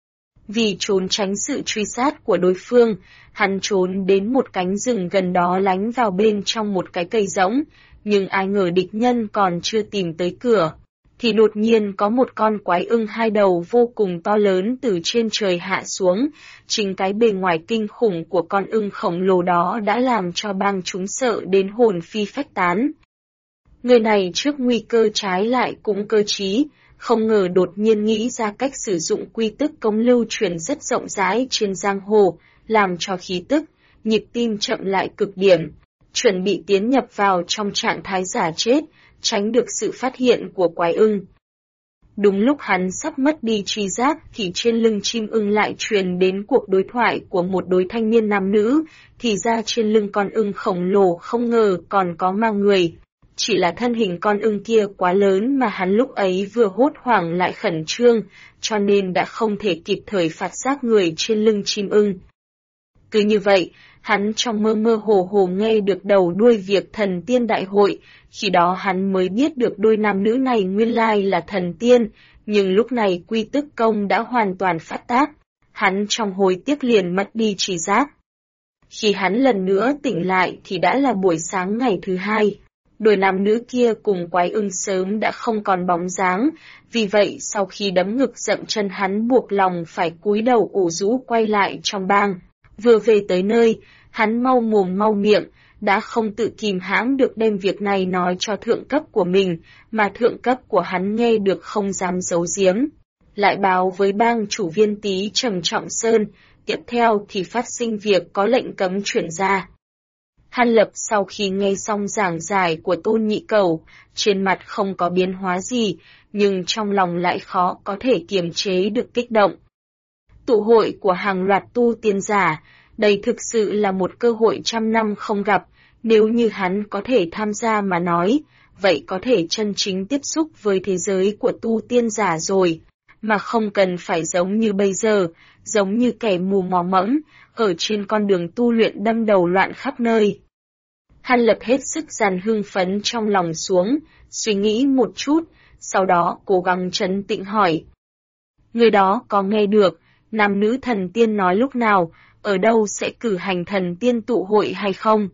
[SPEAKER 1] Vì trốn tránh sự truy sát của đối phương, hắn trốn đến một cánh rừng gần đó lánh vào bên trong một cái cây rỗng, nhưng ai ngờ địch nhân còn chưa tìm tới cửa, thì đột nhiên có một con quái ưng hai đầu vô cùng to lớn từ trên trời hạ xuống, chính cái bề ngoài kinh khủng của con ưng khổng lồ đó đã làm cho bang chúng sợ đến hồn phi phách tán. Người này trước nguy cơ trái lại cũng cơ trí, không ngờ đột nhiên nghĩ ra cách sử dụng quy tức cống lưu truyền rất rộng rãi trên giang hồ, làm cho khí tức, nhịp tim chậm lại cực điểm, chuẩn bị tiến nhập vào trong trạng thái giả chết, tránh được sự phát hiện của quái ưng. Đúng lúc hắn sắp mất đi tri giác thì trên lưng chim ưng lại truyền đến cuộc đối thoại của một đôi thanh niên nam nữ, thì ra trên lưng con ưng khổng lồ không ngờ còn có mang người. Chỉ là thân hình con ưng kia quá lớn mà hắn lúc ấy vừa hốt hoảng lại khẩn trương, cho nên đã không thể kịp thời phát giác người trên lưng chim ưng. Cứ như vậy, hắn trong mơ mơ hồ hồ nghe được đầu đuôi việc thần tiên đại hội, khi đó hắn mới biết được đôi nam nữ này nguyên lai là thần tiên, nhưng lúc này quy tức công đã hoàn toàn phát tác, hắn trong hối tiếc liền mất đi tri giác. Khi hắn lần nữa tỉnh lại thì đã là buổi sáng ngày thứ hai. Đôi nam nữ kia cùng quái ưng sớm đã không còn bóng dáng, vì vậy sau khi đấm ngực dậm chân hắn buộc lòng phải cúi đầu ủ rũ quay lại trong bang. Vừa về tới nơi, hắn mau mồm mau miệng, đã không tự kìm hãm được đem việc này nói cho thượng cấp của mình, mà thượng cấp của hắn nghe được không dám giấu giếm. Lại báo với bang chủ Viên Tý Trầm Trọng Sơn, tiếp theo thì phát sinh việc có lệnh cấm chuyển ra. Hàn Lập sau khi nghe xong giảng giải của Tôn Nhị Cẩu, trên mặt không có biến hóa gì, nhưng trong lòng lại khó có thể kiềm chế được kích động. Tụ hội của hàng loạt tu tiên giả, đây thực sự là một cơ hội trăm năm không gặp, nếu như hắn có thể tham gia mà nói, vậy có thể chân chính tiếp xúc với thế giới của tu tiên giả rồi, mà không cần phải giống như bây giờ, giống như kẻ mù mò mẫm, ở trên con đường tu luyện đâm đầu loạn khắp nơi. Hàn Lập hết sức dàn hưng phấn trong lòng xuống, suy nghĩ một chút, sau đó cố gắng trấn tĩnh hỏi. Người đó có nghe được, nam nữ thần tiên nói lúc nào, ở đâu sẽ cử hành thần tiên tụ hội hay không?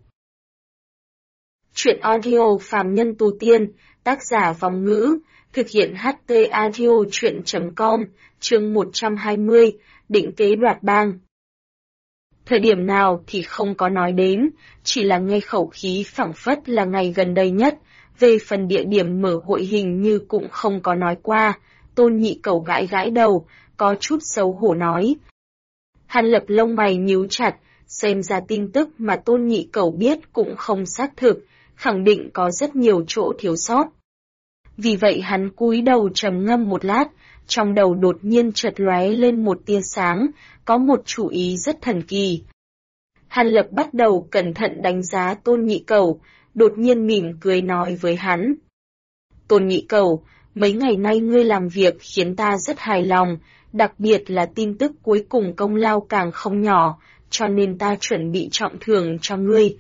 [SPEAKER 1] Chuyện audio phàm nhân tu tiên, tác giả Vong Ngữ, thực hiện HT Audio Chuyện.com, chương 120, định kế đoạt bang. Thời điểm nào thì không có nói đến, chỉ là nghe khẩu khí phảng phất là ngày gần đây nhất, về phần địa điểm mở hội hình như cũng không có nói qua. Tôn Nhị Cẩu gãi gãi đầu, có chút xấu hổ nói. Hàn Lập lông mày nhíu chặt, xem ra tin tức mà Tôn Nhị Cẩu biết cũng không xác thực, khẳng định có rất nhiều chỗ thiếu sót. Vì vậy hắn cúi đầu trầm ngâm một lát, trong đầu đột nhiên chợt lóe lên một tia sáng, có một chủ ý rất thần kỳ. Hàn Lập bắt đầu cẩn thận đánh giá Tôn Nhị Cẩu, đột nhiên mỉm cười nói với hắn. Tôn Nhị Cẩu, mấy ngày nay ngươi làm việc khiến ta rất hài lòng, đặc biệt là tin tức cuối cùng công lao càng không nhỏ, cho nên ta chuẩn bị trọng thưởng cho ngươi.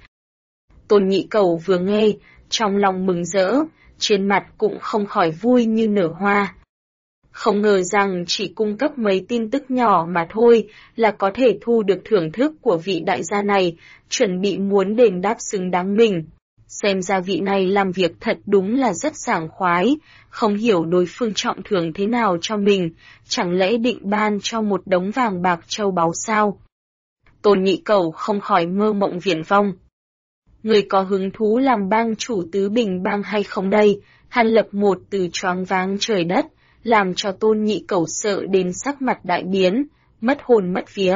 [SPEAKER 1] Tôn Nhị Cẩu vừa nghe, trong lòng mừng rỡ, trên mặt cũng không khỏi vui như nở hoa. Không ngờ rằng chỉ cung cấp mấy tin tức nhỏ mà thôi là có thể thu được thưởng thức của vị đại gia này, chuẩn bị muốn đền đáp xứng đáng mình. Xem ra vị này làm việc thật đúng là rất sảng khoái, không hiểu đối phương trọng thưởng thế nào cho mình, chẳng lẽ định ban cho một đống vàng bạc châu báu sao? Tôn Nhị Cẩu không khỏi mơ mộng viển vông. Người có hứng thú làm bang chủ Tứ Bình bang hay không đây? Hàn Lập một từ choáng váng trời đất, làm cho Tôn Nhị Cẩu sợ đến sắc mặt đại biến, mất hồn mất vía.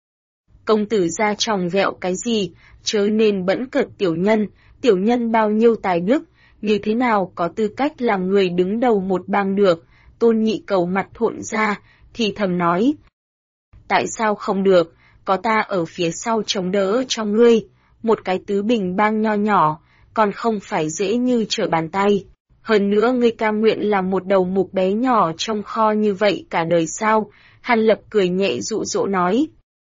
[SPEAKER 1] Công tử gia tròng vẹo cái gì, chớ nên bẫn cợt tiểu nhân bao nhiêu tài đức, như thế nào có tư cách làm người đứng đầu một bang được? Tôn Nhị Cẩu mặt thộn ra, thì thầm nói. Tại sao không được, có ta ở phía sau chống đỡ cho ngươi, một cái Tứ Bình bang nho nhỏ, còn không phải dễ như trở bàn tay. Hơn nữa ngươi cam nguyện làm một đầu mục bé nhỏ trong kho như vậy cả đời sao? Hàn Lập cười nhẹ dụ dỗ nói.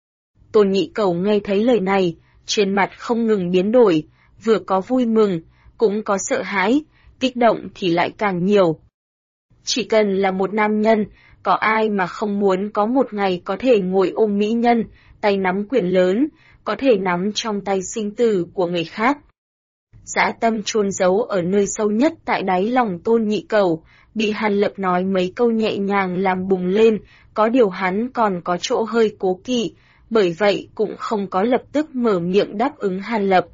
[SPEAKER 1] Tôn Nhị Cẩu nghe thấy lời này, trên mặt không ngừng biến đổi, vừa có vui mừng, cũng có sợ hãi, kích động thì lại càng nhiều. Chỉ cần là một nam nhân, có ai mà không muốn có một ngày có thể ngồi ôm mỹ nhân, tay nắm quyền lớn, có thể nắm trong tay sinh tử của người khác. Dã tâm chôn giấu ở nơi sâu nhất tại đáy lòng Tôn Nhị Cẩu, bị Hàn Lập nói mấy câu nhẹ nhàng làm bùng lên, có điều hắn còn có chỗ hơi cố kỵ, bởi vậy cũng không có lập tức mở miệng đáp ứng Hàn Lập.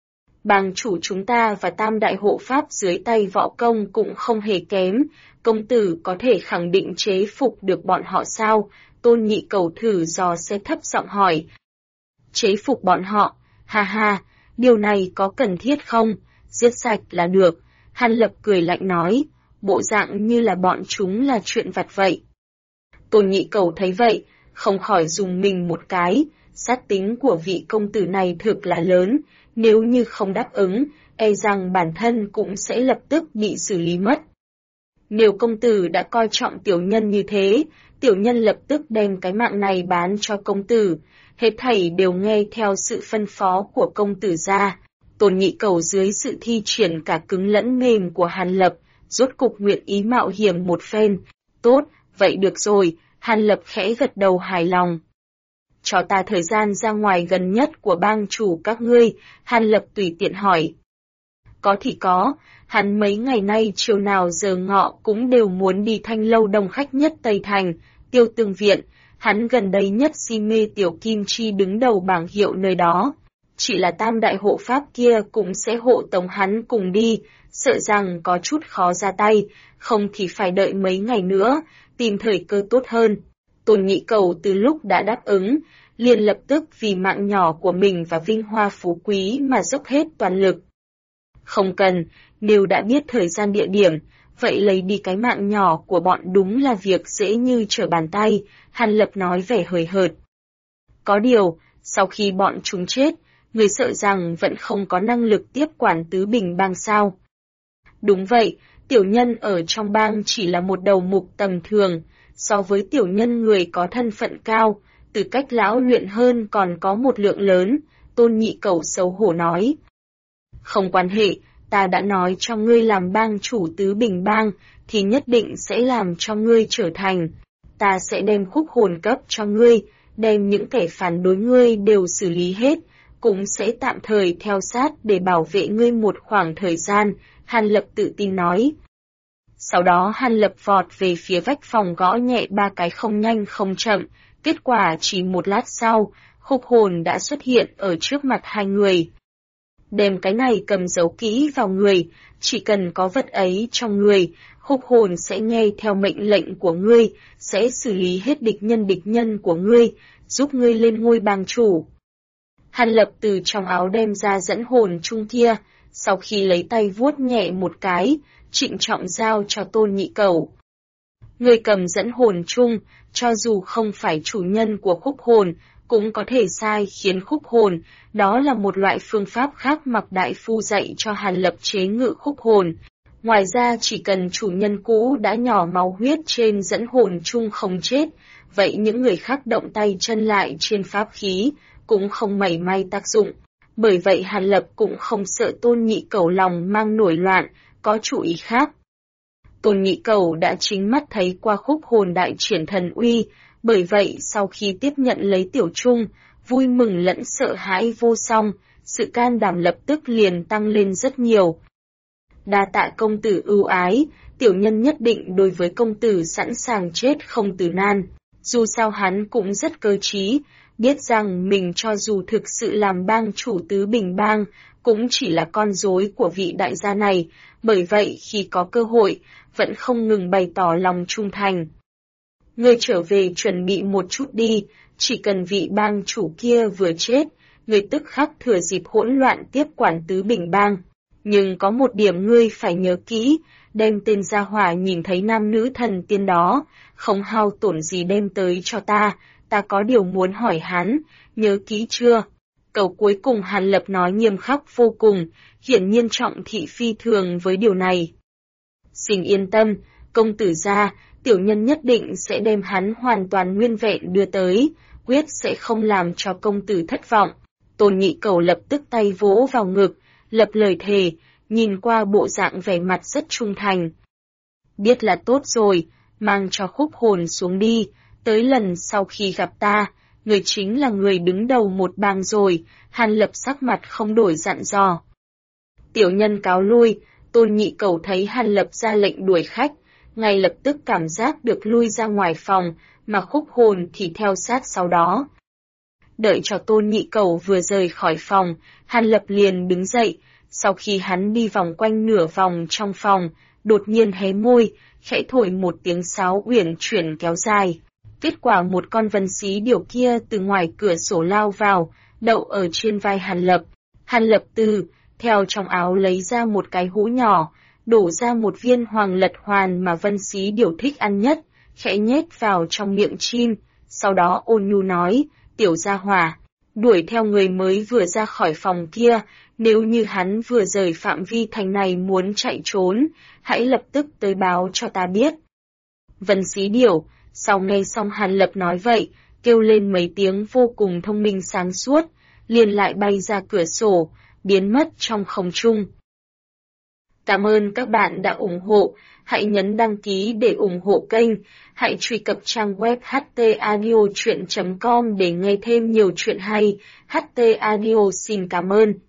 [SPEAKER 1] Bang chủ chúng ta và Tam Đại Hộ Pháp dưới tay võ công cũng không hề kém, công tử có thể khẳng định chế phục được bọn họ sao? Tôn Nhị Cẩu thử dò xét thấp giọng hỏi. Chế phục bọn họ, ha ha, điều này có cần thiết không? Giết sạch là được. Hàn Lập cười lạnh nói, bộ dạng như là bọn chúng là chuyện vặt vậy. Tôn Nhị Cẩu thấy vậy, không khỏi dùng mình một cái, sát tính của vị công tử này thực là lớn, nếu như không đáp ứng, e rằng bản thân cũng sẽ lập tức bị xử lý mất. Nếu công tử đã coi trọng tiểu nhân như thế, tiểu nhân lập tức đem cái mạng này bán cho công tử, hết thảy đều nghe theo sự phân phó của công tử gia. Tôn Nhị Cẩu dưới sự thi triển cả cứng lẫn mềm của Hàn Lập, rốt cục nguyện ý mạo hiểm một phen. Tốt, vậy được rồi, Hàn Lập khẽ gật đầu hài lòng. Cho ta thời gian ra ngoài gần nhất của bang chủ các ngươi, Hàn Lập tùy tiện hỏi. Có thì có, hắn mấy ngày nay chiều nào giờ ngọ cũng đều muốn đi Thanh Lâu đông khách nhất Tây Thành, Tiêu Tương Viện, hắn gần đây nhất si mê Tiểu Kim Chi đứng đầu bảng hiệu nơi đó. Chỉ là Tam Đại Hộ Pháp kia cũng sẽ hộ tống hắn cùng đi, sợ rằng có chút khó ra tay, không thì phải đợi mấy ngày nữa, tìm thời cơ tốt hơn. Tôn Nhị Cẩu từ lúc đã đáp ứng, liền lập tức vì mạng nhỏ của mình và vinh hoa phú quý mà dốc hết toàn lực. Không cần, nếu đã biết thời gian địa điểm, vậy lấy đi cái mạng nhỏ của bọn đúng là việc dễ như trở bàn tay, Hàn Lập nói vẻ hời hợt. Có điều, sau khi bọn chúng chết, người sợ rằng vẫn không có năng lực tiếp quản Tứ Bình bang sao. Đúng vậy, tiểu nhân ở trong bang chỉ là một đầu mục tầm thường, so với tiểu nhân người có thân phận cao, từ cách lão luyện hơn còn có một lượng lớn, Tôn Nhị Cẩu xấu hổ nói. Không quan hệ, ta đã nói cho ngươi làm bang chủ Tứ Bình Bang, thì nhất định sẽ làm cho ngươi trở thành. Ta sẽ đem khúc hồn cấp cho ngươi, đem những kẻ phản đối ngươi đều xử lý hết, cũng sẽ tạm thời theo sát để bảo vệ ngươi một khoảng thời gian, Hàn Lập tự tin nói. Sau đó Hàn Lập vọt về phía vách phòng gõ nhẹ 3 cái không nhanh không chậm, kết quả chỉ một lát sau, khúc hồn đã xuất hiện ở trước mặt hai người. Đem cái này cầm giấu kỹ vào người, chỉ cần có vật ấy trong người, khúc hồn sẽ nghe theo mệnh lệnh của ngươi, sẽ xử lý hết địch nhân của ngươi, giúp ngươi lên ngôi bang chủ. Hàn Lập từ trong áo đem ra dẫn hồn chung kia, sau khi lấy tay vuốt nhẹ một cái, trịnh trọng giao cho Tôn Nhị Cẩu. Người cầm dẫn hồn chung, cho dù không phải chủ nhân của khúc hồn, cũng có thể sai khiến khúc hồn, đó là một loại phương pháp khác Mạc Đại Phu dạy cho Hàn Lập chế ngự khúc hồn. Ngoài ra chỉ cần chủ nhân cũ đã nhỏ máu huyết trên dẫn hồn chung không chết, vậy những người khác động tay chân lại trên pháp khí, cũng không mảy may tác dụng. Bởi vậy Hàn Lập cũng không sợ Tôn Nhị Cẩu lòng mang nổi loạn, có chủ ý khác. Tôn Nhị Cẩu đã chính mắt thấy qua khúc hồn đại triển thần uy, bởi vậy sau khi tiếp nhận lấy tiểu trung, vui mừng lẫn sợ hãi vô song, sự can đảm lập tức liền tăng lên rất nhiều. Đa tạ công tử ưu ái, tiểu nhân nhất định đối với công tử sẵn sàng chết không từ nan. Dù sao hắn cũng rất cơ trí, biết rằng mình cho dù thực sự làm bang chủ Tứ Bình Bang, cũng chỉ là con rối của vị đại gia này, bởi vậy khi có cơ hội, vẫn không ngừng bày tỏ lòng trung thành. Ngươi trở về chuẩn bị một chút đi, chỉ cần vị bang chủ kia vừa chết, ngươi tức khắc thừa dịp hỗn loạn tiếp quản Tứ Bình Bang. Nhưng có một điểm ngươi phải nhớ kỹ, đem tên gia hỏa nhìn thấy nam nữ thần tiên đó, không hao tổn gì đem tới cho ta có điều muốn hỏi hắn, nhớ kỹ chưa? Câu cuối cùng Hàn Lập nói nghiêm khắc vô cùng, hiển nhiên trọng thị phi thường với điều này. Xin yên tâm, công tử gia, tiểu nhân nhất định sẽ đem hắn hoàn toàn nguyên vẹn đưa tới, quyết sẽ không làm cho công tử thất vọng. Tôn Nhị Cẩu lập tức tay vỗ vào ngực, lập lời thề, nhìn qua bộ dạng vẻ mặt rất trung thành. Biết là tốt rồi, mang cho khúc hồn xuống đi, tới lần sau khi gặp ta, người chính là người đứng đầu một bang rồi, Hàn Lập sắc mặt không đổi dặn dò. Tiểu nhân cáo lui, Tôn Nhị Cẩu thấy Hàn Lập ra lệnh đuổi khách, ngay lập tức cảm giác được lui ra ngoài phòng, mà khúc hồn thì theo sát sau đó. Đợi cho Tôn Nhị Cẩu vừa rời khỏi phòng, Hàn Lập liền đứng dậy, sau khi hắn đi vòng quanh nửa vòng trong phòng, đột nhiên hé môi, khẽ thổi một tiếng sáo uyển chuyển kéo dài. Kết quả một con vân xí điểu kia từ ngoài cửa sổ lao vào, đậu ở trên vai Hàn Lập. Hàn Lập theo trong áo lấy ra một cái hũ nhỏ, đổ ra một viên hoàng lật hoàn mà vân xí điểu thích ăn nhất, khẽ nhét vào trong miệng chim, sau đó ôn nhu nói, tiểu gia hỏa, đuổi theo người mới vừa ra khỏi phòng kia, nếu như hắn vừa rời phạm vi thành này muốn chạy trốn, hãy lập tức tới báo cho ta biết. Vân xí điểu, sau nghe xong Hàn Lập nói vậy, kêu lên mấy tiếng vô cùng thông minh sáng suốt, liền lại bay ra cửa sổ, biến mất trong không trung. Cảm ơn các bạn đã ủng hộ, hãy nhấn đăng ký để ủng hộ kênh, hãy truy cập trang web htaudio.com để nghe thêm nhiều chuyện hay. HT Audio xin cảm ơn.